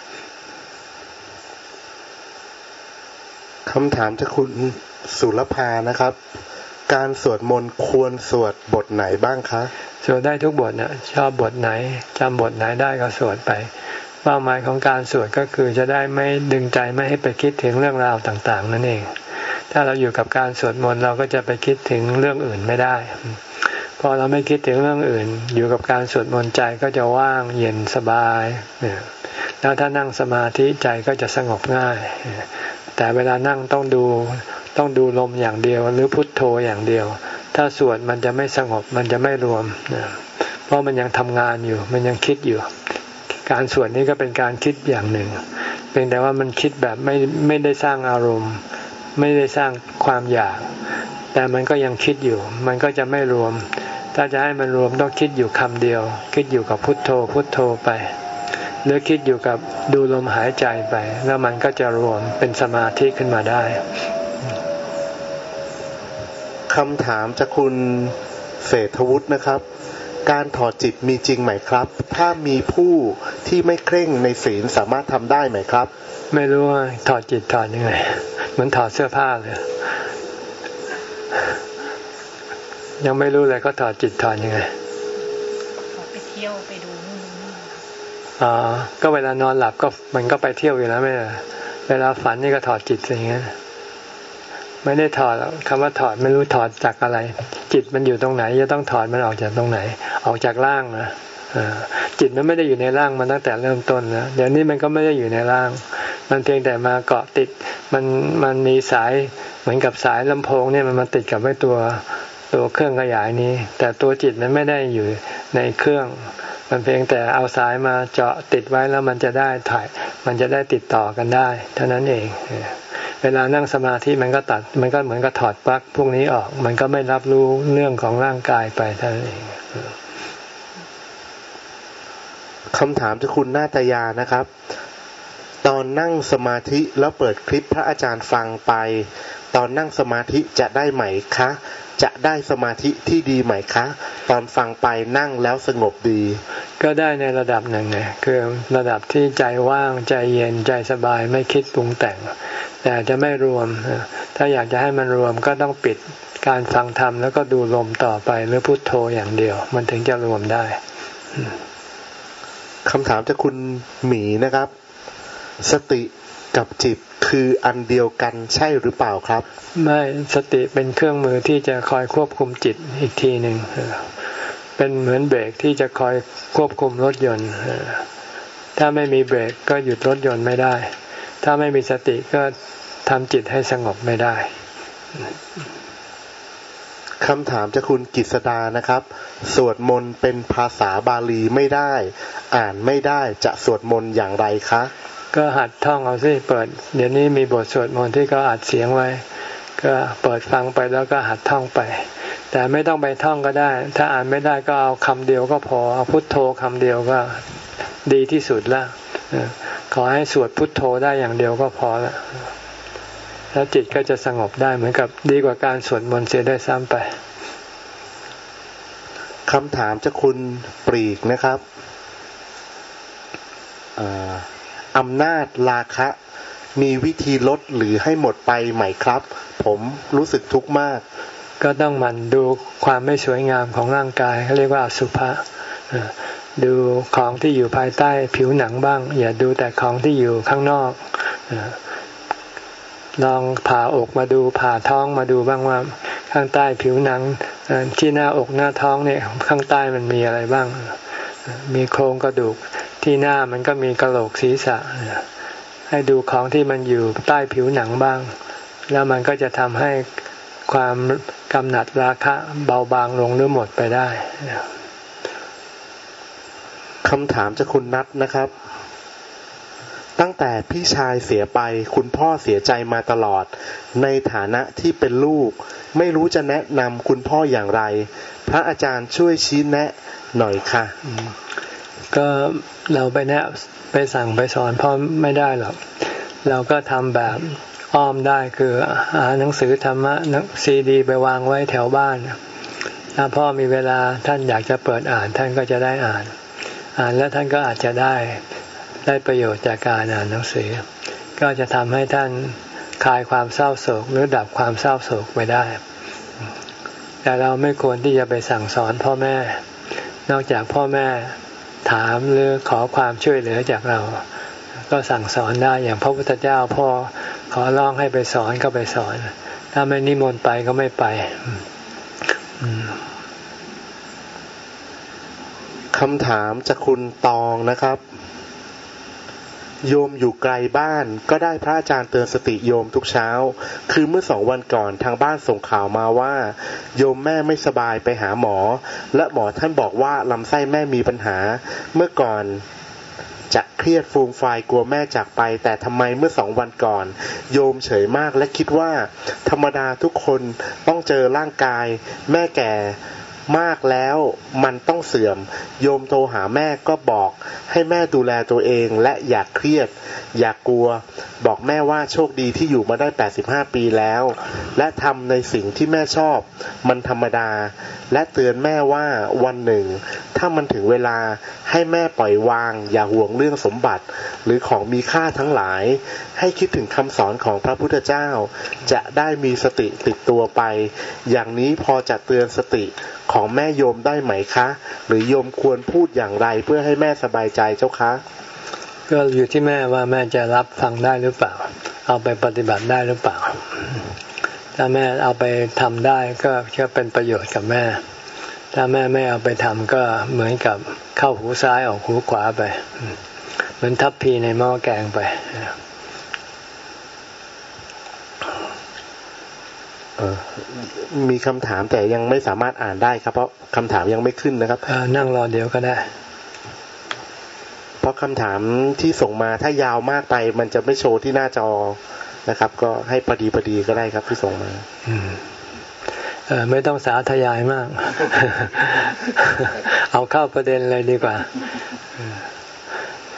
คำถามจากคุณสุรภานะครับการสวดมนต์ควรสวดบทไหนบ้างคะสวดได้ทุกบทนะชอบบทไหนจำบทไหนได้ก็สวดไปเป้าหมายของการสวดก็คือจะได้ไม่ดึงใจไม่ให้ไปคิดถึงเรื่องราวต่างๆนั่นเองถ้าเราอยู่กับการสวดมนต์เราก็จะไปคิดถึงเรื่องอื่นไม่ได้พอเราไม่คิดถึงเรื่องอื่นอยู่กับการสวดมนต์ใจก็จะว่างเย็นสบายแล้วถ้านั่งสมาธิใจก็จะสงบง่ายแต่เวลานั่งต้องดูต้องดูลมอย่างเดียวหรือพุทโธอย่างเดียวถ้าสวดมันจะไม่สงบมันจะไม่รวมเพราะมันยังทำงานอยู่มันยังคิดอยู่การสวดนี้ก็เป็นการคิดอย่างหนึ่งเพียงแต่ว่ามันคิดแบบไม่ไม่ได้สร้างอารมณ์ไม่ได้สร้างความอยากแต่มันก็ยังคิดอยู่มันก็จะไม่รวมถ้าจะให้มันรวมต้องคิดอยู่คำเดียวคิดอยู่กับพุทโธพุทโธไปหรือคิดอยู่กับดูลมหายใจไปแล้วมันก็จะรวมเป็นสมาธิขึ้นมาได้คำถามจากคุณเศรษฐวุฒินะครับการถอดจิตมีจริงไหมครับถ้ามีผู้ที่ไม่เคร่งในศีลสามารถทำได้ไหมครับไม่รู้ว่าถอดจิตถอดยังไงเหมือนถอดเสื้อผ้าเลยยังไม่รู้เลยก็ถอดจิตถอดยังไงไปเที่ยวไปดูนู่นนี่อ๋อก็เวลานอนหลับก็มันก็ไปเที่ยวอยู่แล้วไม่ใช่เวลาฝันนี่ก็ถอดจิตอย่างเงี้ยไม่ได้ถอดคำว่าถอดไม่รู้ถอดจากอะไรจิตมันอยู่ตรงไหนจะต้องถอดมันออกจากตรงไหนออกจากร่างนะจิตมันไม่ได้อยู่ในร่างมันตั้งแต่เริ่มต้นนะเดี๋ยวนี้มันก็ไม่ได้อยู่ในร่างมันเพียงแต่มาเกาะติดมันมันมีสายเหมือนกับสายลำโพงเนี่ยมันมาติดกับไว้ตัวตัวเครื่องขยายนี้แต่ตัวจิตมันไม่ได้อยู่ในเครื่องมันเพียงแต่เอาสายมาเจาะติดไว้แล้วมันจะได้ถ่ายมันจะได้ติดต่อกันได้เท่านั้นเองเวลานั่งสมาธิมันก็ตัดมันก็เหมือนกับถอดปลั๊กพวกนี้ออกมันก็ไม่รับรู้เรื่องของร่างกายไปเท่านั้นเองคำถามจากคุณนาตยานะครับตอนนั่งสมาธิแล้วเปิดคลิปพระอาจารย์ฟังไปตอนนั่งสมาธิจะได้ไหมคะจะได้สมาธิที่ดีไหมคะตอนฟังไปนั่งแล้วสงบดีก็ได้ในระดับหนึ่งไงคือระดับที่ใจว่างใจเย็นใจสบายไม่คิดปรุงแต่งแต่จะไม่รวมถ้าอยากจะให้มันรวมก็ต้องปิดการฟังธรรมแล้วก็ดูลมต่อไปหรือพุทโธอย่างเดียวมันถึงจะรวมได้คำถามจากคุณหมีนะครับสติกับจิตคืออันเดียวกันใช่หรือเปล่าครับไม่สติเป็นเครื่องมือที่จะคอยควบคุมจิตอีกทีหนึ่งเป็นเหมือนเบรกที่จะคอยควบคุมรถยนต์ถ้าไม่มีเบรกก็หยุดรถยนต์ไม่ได้ถ้าไม่มีสติก็ทำจิตให้สงบไม่ได้คำถามจากคุณกิษดานะครับสวดมนต์เป็นภาษาบาลีไม่ได้อ่านไม่ได้จะสวดมนต์อย่างไรคะก็หัดท่องเอาสิเปิดเดี๋ยวนี้มีบทสวดมนต์ที่เขาอัดเสียงไว้ก็เปิดฟังไปแล้วก็หัดท่องไปแต่ไม่ต้องไปท่องก็ได้ถ้าอ่านไม่ได้ก็เอาคำเดียวก็พอเอาพุทโธคำเดียวก็ดีที่สุดแล้วขอให้สวดพุทโธได้อย่างเดียวก็พอแล้วแล้วจิตก็จะสงบได้เหมือนกับดีกว่าการสวดมนต์เสียได้ซ้ำไปคำถามจากคุณปรีกนะครับอำนาจราคะมีวิธีลดหรือให้หมดไปไหมครับผมรู้สึกทุกข์มากก็ต้องหมั่นดูความไม่สวยงามของร่างกายเขาเรียกว่าอสุภะดูของที่อยู่ภายใต้ผิวหนังบ้างอย่าดูแต่ของที่อยู่ข้างนอกลองผ่าอกมาดูผ่าท้องมาดูบ้างว่าข้างใต้ผิวหนังที่หน้าอกหน้าท้องเนี่ยข้างใต้มันมีอะไรบ้างมีโครงกระดูกที่หน้ามันก็มีกะโหลกศีรษะให้ดูของที่มันอยู่ใต้ผิวหนังบ้างแล้วมันก็จะทำให้ความกำหนัดราคะเบาบางลงหรือหมดไปได้คำถามจากคุณนัทนะครับตั้งแต่พี่ชายเสียไปคุณพ่อเสียใจมาตลอดในฐานะที่เป็นลูกไม่รู้จะแนะนำคุณพ่ออย่างไรพระอาจารย์ช่วยชี้แนะหน่อยค่ะก็เราไปแนะไปสั่งไปสอนพ่อไม่ได้หรอกเราก็ทำแบบอ้อมได้คือหาหนังสือธรรมะซีดีไปวางไว้แถวบ้านถ้าพ่อมีเวลาท่านอยากจะเปิดอ่านท่านก็จะได้อ่านอ่านแล้วท่านก็อาจจะได้ได้ประโยชน์จากการอ่านหนังสือก็จะทำให้ท่านคลายความเศร้าโศกหรือดับความเศร้าโศกไปได้แต่เราไม่ควรที่จะไปสั่งสอนพ่อแม่นอกจากพ่อแม่ถามหรือขอความช่วยเหลือจากเราก็สั่งสอนได้อย่างพระพุทธเจ้าพ่อขอร้องให้ไปสอนก็ไปสอนถ้าไม่นิมนต์ไปก็ไม่ไปคำถามจากคุณตองนะครับโยมอยู่ไกลบ้านก็ได้พระอาจารย์เตือนสติโยมทุกเช้าคือเมื่อสองวันก่อนทางบ้านส่งข่าวมาว่าโยมแม่ไม่สบายไปหาหมอและหมอท่านบอกว่าลำไส้แม่มีปัญหาเมื่อก่อนจะเครียดฟูมฟายกลัวแม่จากไปแต่ทำไมเมื่อสองวันก่อนโยมเฉยมากและคิดว่าธรรมดาทุกคนต้องเจอร่างกายแม่แก่มากแล้วมันต้องเสื่อมโยมโทรหาแม่ก็บอกให้แม่ดูแลตัวเองและอย่าเครียดอย่ากลัวบอกแม่ว่าโชคดีที่อยู่มาได้แปดสิบห้าปีแล้วและทำในสิ่งที่แม่ชอบมันธรรมดาและเตือนแม่ว่าวันหนึ่งถ้ามันถึงเวลาให้แม่ปล่อยวางอย่าห่วงเรื่องสมบัติหรือของมีค่าทั้งหลายให้คิดถึงคำสอนของพระพุทธเจ้าจะได้มีสติติดตัวไปอย่างนี้พอจะเตือนสติของแม่โยมได้ไหมคะหรือโยมควรพูดอย่างไรเพื่อให้แม่สบายใจเจ้าคะก็อยู่ที่แม่ว่าแม่จะรับฟังได้หรือเปล่าเอาไปปฏิบัติได้หรือเปล่าถ้าแม่เอาไปทำได้ก็จะเป็นประโยชน์กับแม่ถ้าแม่ไม่เอาไปทำก็เหมือนกับเข้าหูซ้ายออกหูขวาไปเหมือนทัพพีในหม้อแกงไปเออมีคำถามแต่ยังไม่สามารถอ่านได้ครับเพราะคำถามยังไม่ขึ้นนะครับนั่งรอเดี๋ยวก็ได้เพราะคำถามที่ส่งมาถ้ายาวมากไปมันจะไม่โชว์ที่หน้าจอนะครับก็ให้พอดีพอดีก็ได้ครับที่ส่งมาเออไม่ต้องสาธยายมาก เอาเข้าประเด็นเลยดีกว่า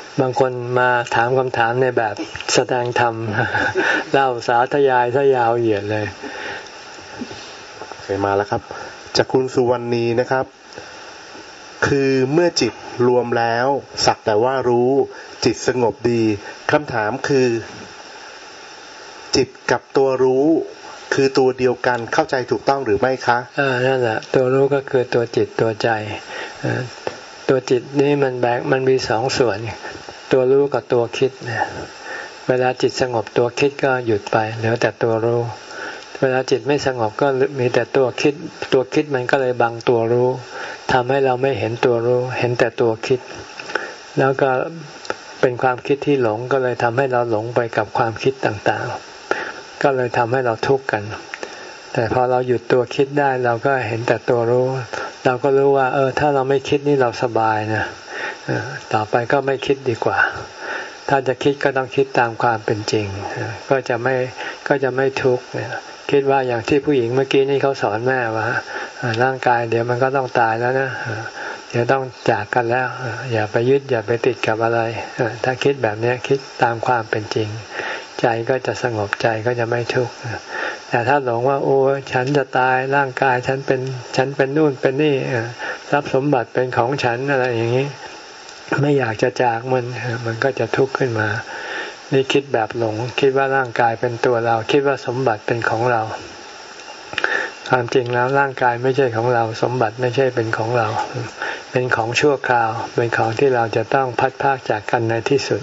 บางคนมาถามคำถามในแบบแสดงธรรม เล่าสาธยายซะยาวเหยียดเลยเคยมาแล้วครับจากคุณสุวรรณีนะครับคือเมื่อจิตรวมแล้วสักแต่ว่ารู้จิตสงบดีคำถามคือจิตกับตัวรู้คือตัวเดียวกันเข้าใจถูกต้องหรือไม่คะอ่านั่นแหละตัวรู้ก็คือตัวจิตตัวใจตัวจิตนี่มันแบ่งมันมีสองส่วนตัวรู้กับตัวคิดเนี่ยเวลาจิตสงบตัวคิดก็หยุดไปเหลือแต่ตัวรู้เวลาจิตไม่สงบก็มีแต่ตัวคิดตัวคิดมันก็เลยบังตัวรู้ทำให้เราไม่เห็นตัวรู้เห็นแต่ตัวคิดแล้วก็เป็นความคิดที่หลงก็เลยทำให้เราหลงไปกับความคิดต่างๆก็เลยทำให้เราทุกข์กันแต่พอเราหยุดตัวคิดได้เราก็เห็นแต่ตัวรู้เราก็รู้ว่าเออถ้าเราไม่คิดนี่เราสบายนะต่อไปก็ไม่คิดดีกว่าถ้าจะคิดก็ต้องคิดตามความเป็นจริงก็จะไม่ก็จะไม่ทุกข์คิดว่าอย่างที่ผู้หญิงเมื่อกี้นี่เขาสอนแม่ว่าร่างกายเดี๋ยวมันก็ต้องตายแล้วนะเดี๋ยวต้องจากกันแล้วอย่าไปยึดอย่าไปติดกับอะไรถ้าคิดแบบนี้คิดตามความเป็นจริงใจก็จะสงบใจก็จะไม่ทุกข์แต่ถ้าหลงว่าโอ้ฉันจะตายร่างกายฉันเป็นฉันเป็นนู่นเป็นนี่ทรัพย์สมบัติเป็นของฉันอะไรอย่างนี้ไม่อยากจะจากมันมันก็จะทุกข์ขึ้นมานี่คิดแบบหลงคิดว่าร่างกายเป็นตัวเราคิดว่าสมบัติเป็นของเราความจริงแล้วร่างกายไม่ใช่ของเราสมบัติไม่ใช่เป็นของเราเป็นของชั่วคราวเป็นของที่เราจะต้องพัดพรากจากกันในที่สุด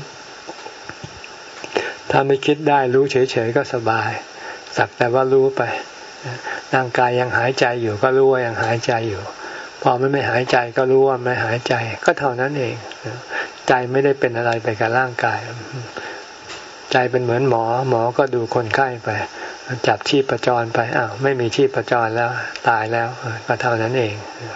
ถ้าไม่คิดได้รู้เฉยๆก็สบายสักแต่ว่ารู้ไปร่างกายยังหายใจอยู่ก็รู้ว่ายังหายใจอยู่พอมันไม่หายใจก็รู้ว่าไม่หายใจก็เท่านั้นเองใจไม่ได้เป็นอะไรไปกับร่างกายใจเป็นเหมือนหมอหมอก็ดูคนไข้ไปจับชีพจรไปอ้าวไม่มีชีพจรแล้วตายแล้วก็เท่านั้นเอง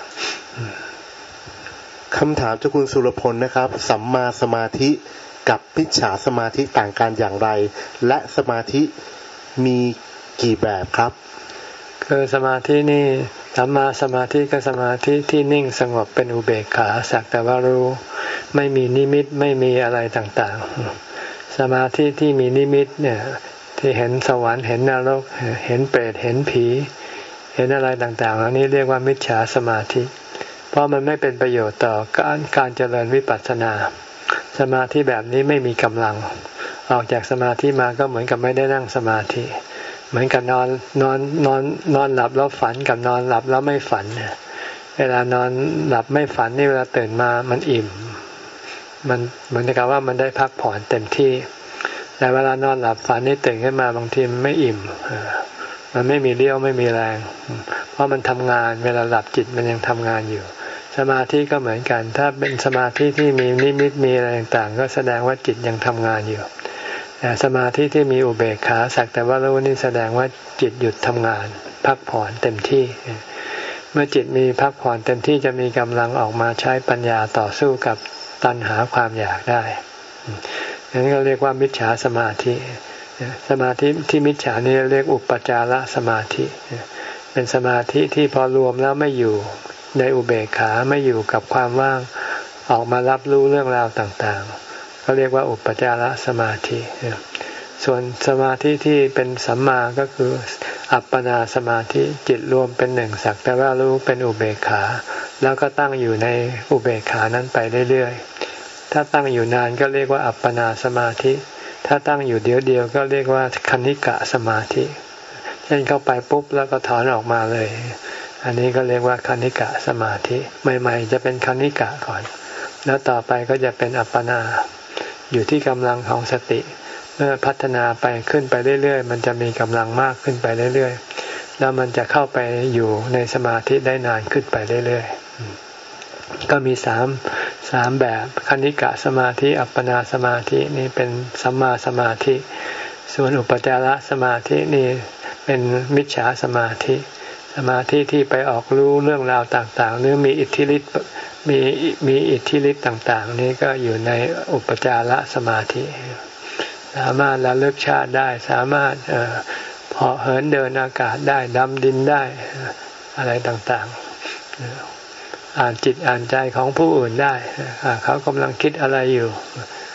คำถามจากคุณสุรพลนะครับสัมมาสมาธิกับมิจฉาสมาธิต่างกันอย่างไรและสมาธิมีกี่แบบครับคือสมาธินี่สัมมาสมาธิก็สมาธิที่นิ่งสงบเป็นอุเบกขาสักแต่ว่ารู้ไม่มีนิมิตไม่มีอะไรต่างๆสมาธิที่มีนิมิตเนี่ยที่เห็นสวรรค์เห็นนรกเห็นเปรตเห็นผีเห็นอะไรต่างๆเหล่านี้เรียกว่ามิจฉาสมาธิเพราะมันไม่เป็นประโยชน์ต่อการการเจริญวิปัสสนาสมาธิแบบนี้ไม่มีกำลังออกจากสมาธิมาก็เหมือนกับไม่ได้นั่งสมาธิเหมือนกับนอนนอนนอนนอนหลับแล้วฝันกับนอนหลับแล้วไม่ฝันเวลานอนหลับไม่ฝันนี่เวลาตื่นมามันอิ่มมันเหมือนกับว่ามันได้พักผ่อนเต็มที่แต่เวลานอนหลับฝันนี่ตื่นขึ้นมาบางทีมันไม่อิ่มมันไม่มีเรี่ยวไม่มีแรงเพราะมันทำงานเวลาหลับจิตมันยังทำงานอยู่สมาธิก็เหมือนกันถ้าเป็นสมาธิที่มีนิมิตมีอะไรต่างๆก็แสดงว่าจิตยังทำงานอยู่แต่สมาธิที่มีอุเบกขาสักแต่ว่ารู้นี่แสดงว่าจิตหยุดทำงานพักผ่อนเต็มที่เมื่อจิตมีพักผ่อนเต็มที่จะมีกำลังออกมาใช้ปัญญาต่อสู้กับตัณหาความอยากได้นั้นก็เรียกว่ามิจฉาสมาธิสมาธิที่มิจฉานี่เรียกอุปจารสมาธิเป็นสมาธิที่พอรวมแล้วไม่อยู่ในอุเบกขาไม่อยู่กับความว่างออกมารับรู้เรื่องราวต่างๆเขาเรียกว่าอุปจารสมาธิส่วนสมาธิที่เป็นสัมมาก็คืออัปปนาสมาธิจิตรวมเป็นหนึ่งสักแต่ว่ารู้เป็นอุเบกขาแล้วก็ตั้งอยู่ในอุเบกขานั้นไปเรื่อยๆถ้าตั้งอยู่นานก็เรียกว่าอัปปนาสมาธิถ้าตั้งอยู่เดียวเดียวก็เรียกว่าคณิกะสมาธิเช่นเข้าไปปุ๊บแล้วก็ถอนออกมาเลยอันนี้ก็เรียกว่าคณิกะสมาธิใหม่ๆจะเป็นคณิกะก่อนแล้วต่อไปก็จะเป็นอัปปนาอยู่ที่กำลังของสติเมื่อพัฒนาไปขึ้นไปเรื่อยๆมันจะมีกำลังมากขึ้นไปเรื่อยๆแล้วมันจะเข้าไปอยู่ในสมาธิได้นานขึ้นไปเรื่อยๆก็มีสามสามแบบคณิกะสมาธิอัปปนาสมาธินี่เป็นสัมมาสมาธิส่วนอุปจารสมาธินี่เป็นมิจฉาสมาธิสมาธิที่ไปออกรู้เรื่องราวต่างๆหรือมีอิทธิฤทธิ์มีมีอิทธิฤทธิ์ต่างๆนี่ก็อยู่ในอุปจารสมาธิสามารถระลึกชาติได้สามารถเอ่อเหาะเหินเดินอากาศได้ดำดินได้อะไรต่างๆอ่านจิตอ่านใจของผู้อื่นได้เขากำลังคิดอะไรอยู่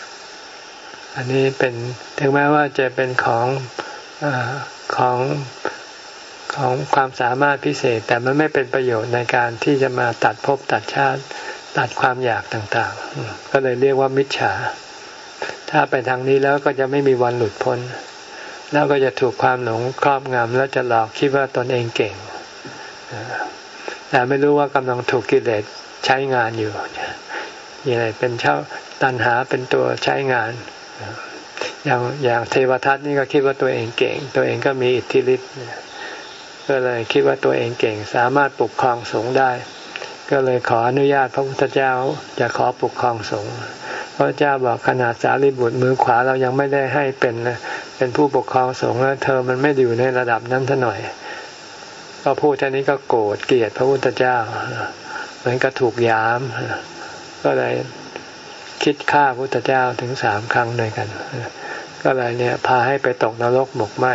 อันนี้เป็นถึงแม้ว่าจะเป็นของอ่าของของความสามารถพิเศษแต่มันไม่เป็นประโยชน์ในการที่จะมาตัดภพตัดชาติตัดความอยากต่างๆก็เลยเรียกว่ามิจฉาถ้าไปทางนี้แล้วก็จะไม่มีวันหลุดพ้นแล้วก็จะถูกความหลงครอบงำแล้วจะหลอกคิดว่าตนเองเก่งแต่ไม่รู้ว่ากำลังถูกกิเลสใช้งานอยู่อย่างไรเป็นเช่าตัณหาเป็นตัวใช้งานอย่างอย่างเทวทัตนี่ก็คิดว่าตัวเองเก่งตัวเองก็มีอิทธิฤทธิ์ก็เลยคิดว่าตัวเองเก่งสามารถปกครองสงฆ์ได้ก็เลยขออนุญาตพระพุทธเจ้าจะขอปกครองสงฆ์พระเจ้าบอกขนาดสารีบุตรมือขวาเรายังไม่ได้ให้เป็นเป็นผู้ปกครองสงฆ์แล้วเธอมันไม่อยู่ในระดับนั้นซะหน่อยก็พูดแค่นี้ก็โกรธเกลียดพระพุทธเจ้าเหมือนกับถูกยามก็เลยคิดฆ่าพระพุทธเจ้าถึงสามครั้งด้วยกันก็เลยเนี่ยพาให้ไปตกนรกหมกไหม้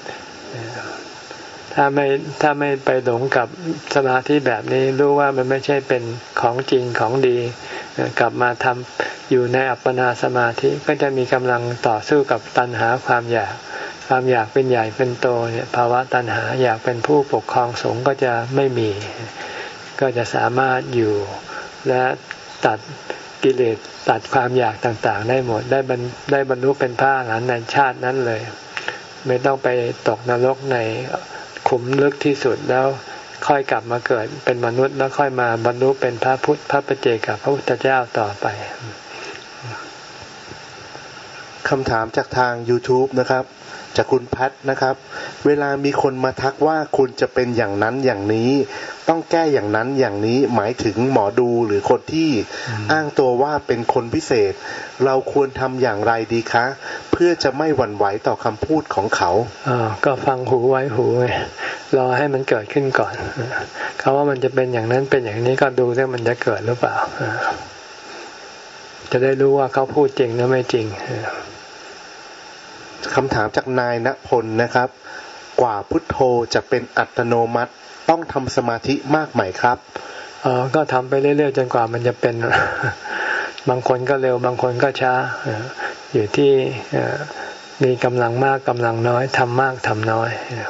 ถ้าไม่ถ้าไม่ไปหลงกับสมาธิแบบนี้รู้ว่ามันไม่ใช่เป็นของจริงของดีกลับมาทำอยู่ในอัปปนาสมาธิก็จะมีกำลังต่อสู้กับตัณหาความอยากความอยากเป็นใหญ่เป็นโตเนี่ยภาวะตัณหาอยากเป็นผู้ปกครองสงฆ์ก็จะไม่มีก็จะสามารถอยู่และตัดกิเลสตัดความอยากต่างๆได้หมดได้บรรได้บรรลุเป็นพระอรหันต์ในชาตินั้นเลยไม่ต้องไปตกนรกในขุมลึกที่สุดแล้วค่อยกลับมาเกิดเป็นมนุษย์แล้วค่อยมาบรรลุเป็นพระพุทธพระปัจเจกพระพุทธเจ้าต่อไปคำถามจากทาง YouTube นะครับจากคุณแพทนะครับเวลามีคนมาทักว่าคุณจะเป็นอย่างนั้นอย่างนี้ต้องแก้อย่างนั้นอย่างนี้หมายถึงหมอดูหรือคนที่อ้างตัวว่าเป็นคนพิเศษเราควรทำอย่างไรดีคะเพื่อจะไม่หวั่นไหวต่อคำพูดของเขาอ่าก็ฟังหูไว้หูไงรอให้มันเกิดขึ้นก่อนเขาว่ามันจะเป็นอย่างนั้นเป็นอย่างนี้ก็ดูว่ามันจะเกิดหรือเปล่าจะได้รู้ว่าเขาพูดจริงหรือไม่จริงคำถามจากนายณพลนะครับกว่าพุทโธจะเป็นอัตโนมัติต้องทำสมาธิมากไหมครับอ๋อก็ทำไปเรื่อยๆจนกว่ามันจะเป็นบางคนก็เร็วบางคนก็ช้าอยู่ที่มีกำลังมากกำลังน้อยทำมากทำน้อย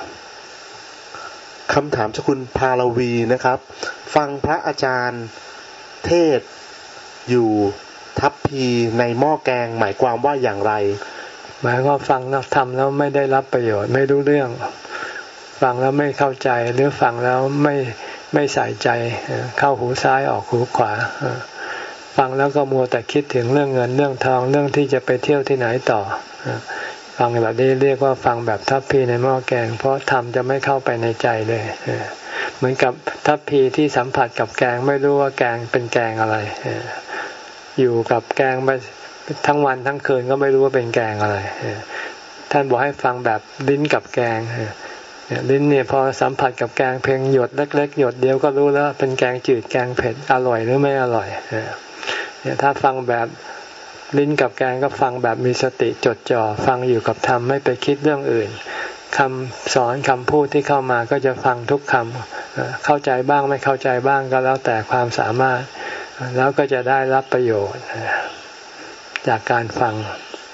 คำถามจากคุณพาลวีนะครับฟังพระอาจารย์เทศอยู่ทัพพีในหม้อแกงหมายความว่าอย่างไรหมายว่าฟังแล้วทำแล้วไม่ได้รับประโยชน์ไม่รู้เรื่องฟังแล้วไม่เข้าใจหรือฟังแล้วไม่ไม่ใส่ใจเข้าหูซ้ายออกหูขวาฟังแล้วก็มัวแต่คิดถึงเรื่องเงินเรื่องทองเรื่องที่จะไปเที่ยวที่ไหนต่อฟังแบบนี้เรียกว่าฟังแบบทัพพีในหม้อแกงเพราะธรรมจะไม่เข้าไปในใจเลยเหมือนกับทัพพีที่สัมผัสกับแกงไม่รู้ว่าแกงเป็นแกงอะไรอยู่กับแกงไปทั้งวันทั้งคืนก็ไม่รู้ว่าเป็นแกงอะไรท่านบอกให้ฟังแบบลิ้นกับแกงลิ้นเนี่ยพอสัมผัสกับแกงเพียงหยดเล็กๆหยดเดียวก็รู้แล้วเป็นแกงจืดแกงเผ็ดอร่อยหรือไม่อร่อยเนี่ยถ้าฟังแบบลิ้นกับแกงก็ฟังแบบมีสติจดจ่อฟังอยู่กับธรรมไม่ไปคิดเรื่องอื่นคำสอนคำพูดที่เข้ามาก็จะฟังทุกคำเข้าใจบ้างไม่เข้าใจบ้างก็แล้วแต่ความสามารถแล้วก็จะได้รับประโยชน์จากการฟัง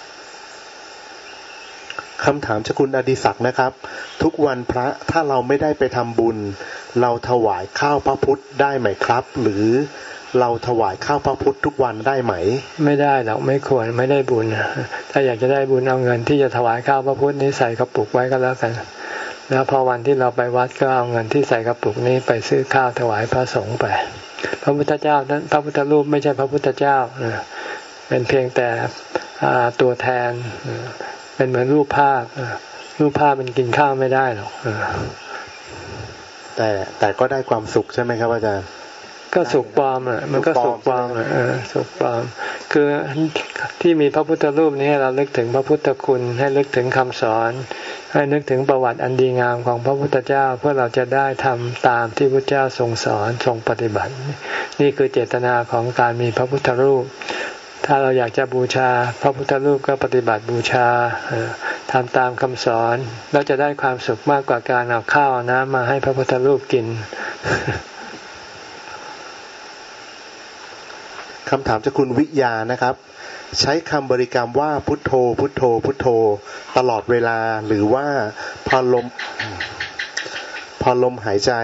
คำถามจากคุณอดิศักดิ์นะครับทุกวันพระถ้าเราไม่ได้ไปทำบุญเราถวายข้าวพระพุทธได้ไหมครับหรือเราถวายข้าวพระพุทธทุกวันได้ไหมไม่ได้หรอกไม่ควรไม่ได้บุญถ้าอยากจะได้บุญเอาเงินที่จะถวายข้าวพระพุทธนี้ใส่กระปุกไว้ก็แล้วกันแล้วพอวันที่เราไปวัดก็เอาเงินที่ใส่กระปุกนี้ไปซื้อข้าวถวายพระสงฆ์ไปพระพุทธเจ้านั้นพระพุทธรูปไม่ใช่พระพุทธเจ้าเป็นเพียงแต่ตัวแทนเป็นเหมือนรูปภาพรูปภาพมันกินข้าวไม่ได้หรอกแต่แต่ก็ได้ความสุขใช่ไหมครับอาจารย์ก็สุขปลอมอ่ะมันก็สุขปลอมอ่ะสุขปลอมคือที่มีพระพุทธรูปนี้เราลึกถึงพระพุทธคุณให้ลึกถึงคำสอนให้นึกถึงประวัติอันดีงามของพระพุทธเจ้าเพื่อเราจะได้ทำตามที่พระเจ้าทรงสอนทรงปฏิบัตินี่คือเจตนาของการมีพระพุทธรูปถ้าเราอยากจะบูชาพระพุทธรูปก็ปฏิบัติบูชาทำตามคำสอนแล้วจะได้ความสุขมากกว่าการเอาข้าวน้ำมาให้พระพุทธรูปกินคำถามจากคุณวิยานะครับใช้คำบริกรรมว่าพุทโธพุทโธพุทโธตลอดเวลาหรือว่าพอลมพอลมหายใจ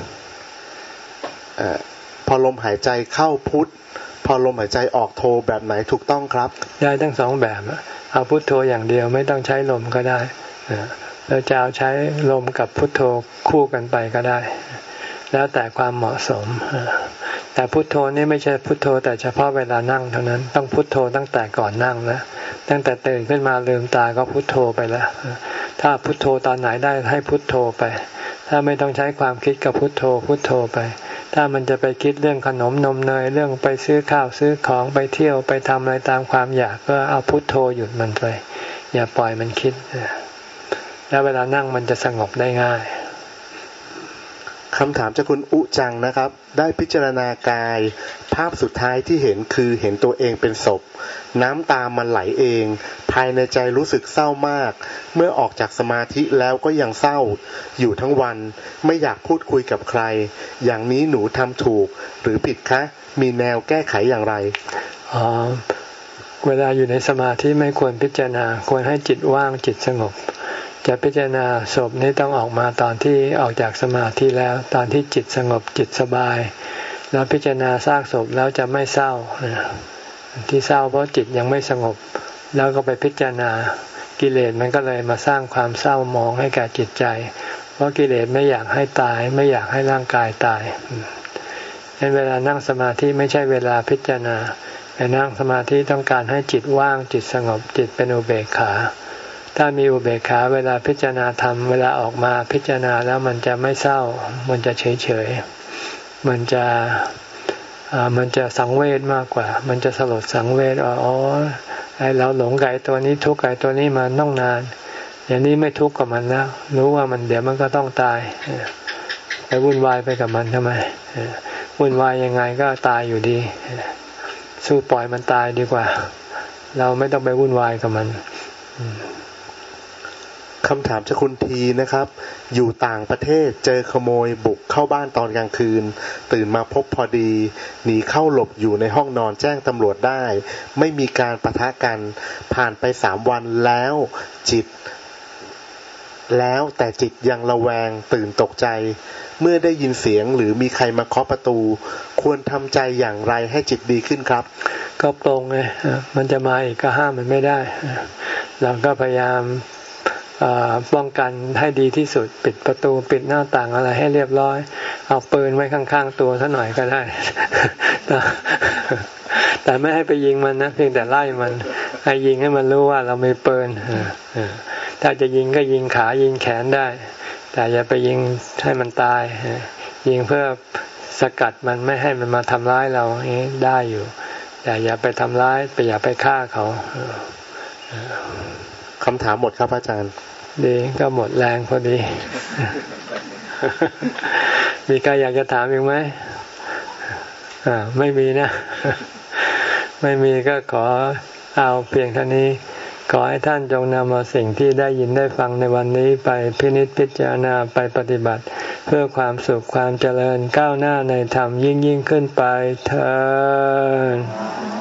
เอ่อพอลมหายใจเข้าพุทพอลมหายใจออกโธแบบไหนถูกต้องครับได้ทั้งสองแบบเอาพุทโธอย่างเดียวไม่ต้องใช้ลมก็ได้เราจะเอาใช้ลมกับพุทโธคู่กันไปก็ได้แล้วแต่ความเหมาะสมแต่พุทโธนี่ไม่ใช่พุทโธแต่เฉพาะเวลานั่งเท่านั้นต้องพุทโธตั้งแต่ก่อนนั่งนะตั้งแต่ตื่นขึ้นมาลืมตาก็พุทโธไปแล้วถ้าพุทโธตอนไหนได้ให้พุทโธไปถ้าไม่ต้องใช้ความคิดก็พุทโธพุทโธไปถ้ามันจะไปคิดเรื่องขนมนมเนยเรื่องไปซื้อข้าวซื้อของไปเที่ยวไปทำอะไรตามความอยากก็เอาพุทโธหยุดมันไปอย่าปล่อยมันคิดแล้วเวลานั่งมันจะสงบได้ง่ายคำถามจากคุณอุจังนะครับได้พิจารณากายภาพสุดท้ายที่เห็นคือเห็นตัวเองเป็นศพน้ำตามันไหลเองภายในใจรู้สึกเศร้ามากเมื่อออกจากสมาธิแล้วก็ยังเศร้าอยู่ทั้งวันไม่อยากพูดคุยกับใครอย่างนี้หนูทำถูกหรือผิดคะมีแนวแก้ไขอย่างไรอ๋อเวลาอยู่ในสมาธิไม่ควรพิจารณาควรให้จิตว่างจิตสงบจะพิจารณาศพนี้ต้องออกมาตอนที่ออกจากสมาธิแล้วตอนที่จิตสงบจิตสบายแล้วพิจารณาซากศพแล้วจะไม่เศร้าที่เศร้าเพราะจิตยังไม่สงบแล้วก็ไปพิจารณากิเลสมันก็เลยมาสร้างความเศร้ามองให้แก่จิตใจเพราะกิเลสไม่อยากให้ตายไม่อยากให้ร่างกายตายในเวลานั่งสมาธิไม่ใช่เวลาพิจารณาแต่นั่งสมาธิต้องการให้จิตว่างจิตสงบจิตเป็นอุเบกขาถ้ามีอุเบกขาเวลาพิจารณาธรรมเวลาออกมาพิจารณาแล้วมันจะไม่เศร้ามันจะเฉยเฉยมันจะอ่ามันจะสังเวชมากกว่ามันจะสลดสังเวชอ๋อไอเราหลงไก่ตัวนี้ทุกข์ไก่ตัวนี้มาต้องนานอย่างนี้ไม่ทุกข์กับมันแล้วรู้ว่ามันเดี๋ยวมันก็ต้องตายไปวุ่นวายไปกับมันทำไมวุ่นวายยังไงก็ตายอยู่ดีสู้ปล่อยมันตายดีกว่าเราไม่ต้องไปวุ่นวายกับมันคำถามจากคุณทีนะครับอยู่ต่างประเทศเจอขโมยบุกเข้าบ้านตอนกลางคืนตื่นมาพบพอดีหนีเข้าหลบอยู่ในห้องนอนแจ้งตำรวจได้ไม่มีการปะทะกันผ่านไปสามวันแล้วจิตแล้วแต่จิตยังระแวงตื่นตกใจเมื่อได้ยินเสียงหรือมีใครมาเคาะประตูควรทำใจอย่างไรให้จิตดีขึ้นครับก็ปรงไงมันจะมาอีกก็ห้ามมันไม่ได้เราก็พยายามป้องกันให้ดีที่สุดปิดประตูปิดหน้าต่างอะไรให้เรียบร้อยเอาปืนไว้ข้างๆตัวซะหน่อยก็ได้ แต่ไม่ให้ไปยิงมันนะเพียงแต่ไล่มันให้ยิงให้มันรู้ว่าเรามีปืนถ้าจะยิงก็ยิงขายิงแขนได้แต่อย่าไปยิงให้มันตายยิงเพื่อสกัดมันไม่ให้มันมาทำร้ายเราอย่างนี้ได้อยู่แต่อย่าไปทำร้ายไปอย่าไปฆ่าเขาคำถามหมดครับอาจารย์ดีก็หมดแรงพอดี มีใครอยากจะถามอีกไหมอ่าไม่มีนะ ไม่มีก็ขอเอาเพียงเท่านี้ขอให้ท่านจงนำเอาสิ่งที่ได้ยินได้ฟังในวันนี้ไปพินิจพิจารณาไปปฏิบัติเพื่อความสุขความเจริญก้าวหน้าในธรรมยิ่งยิ่งขึ้นไปเถิด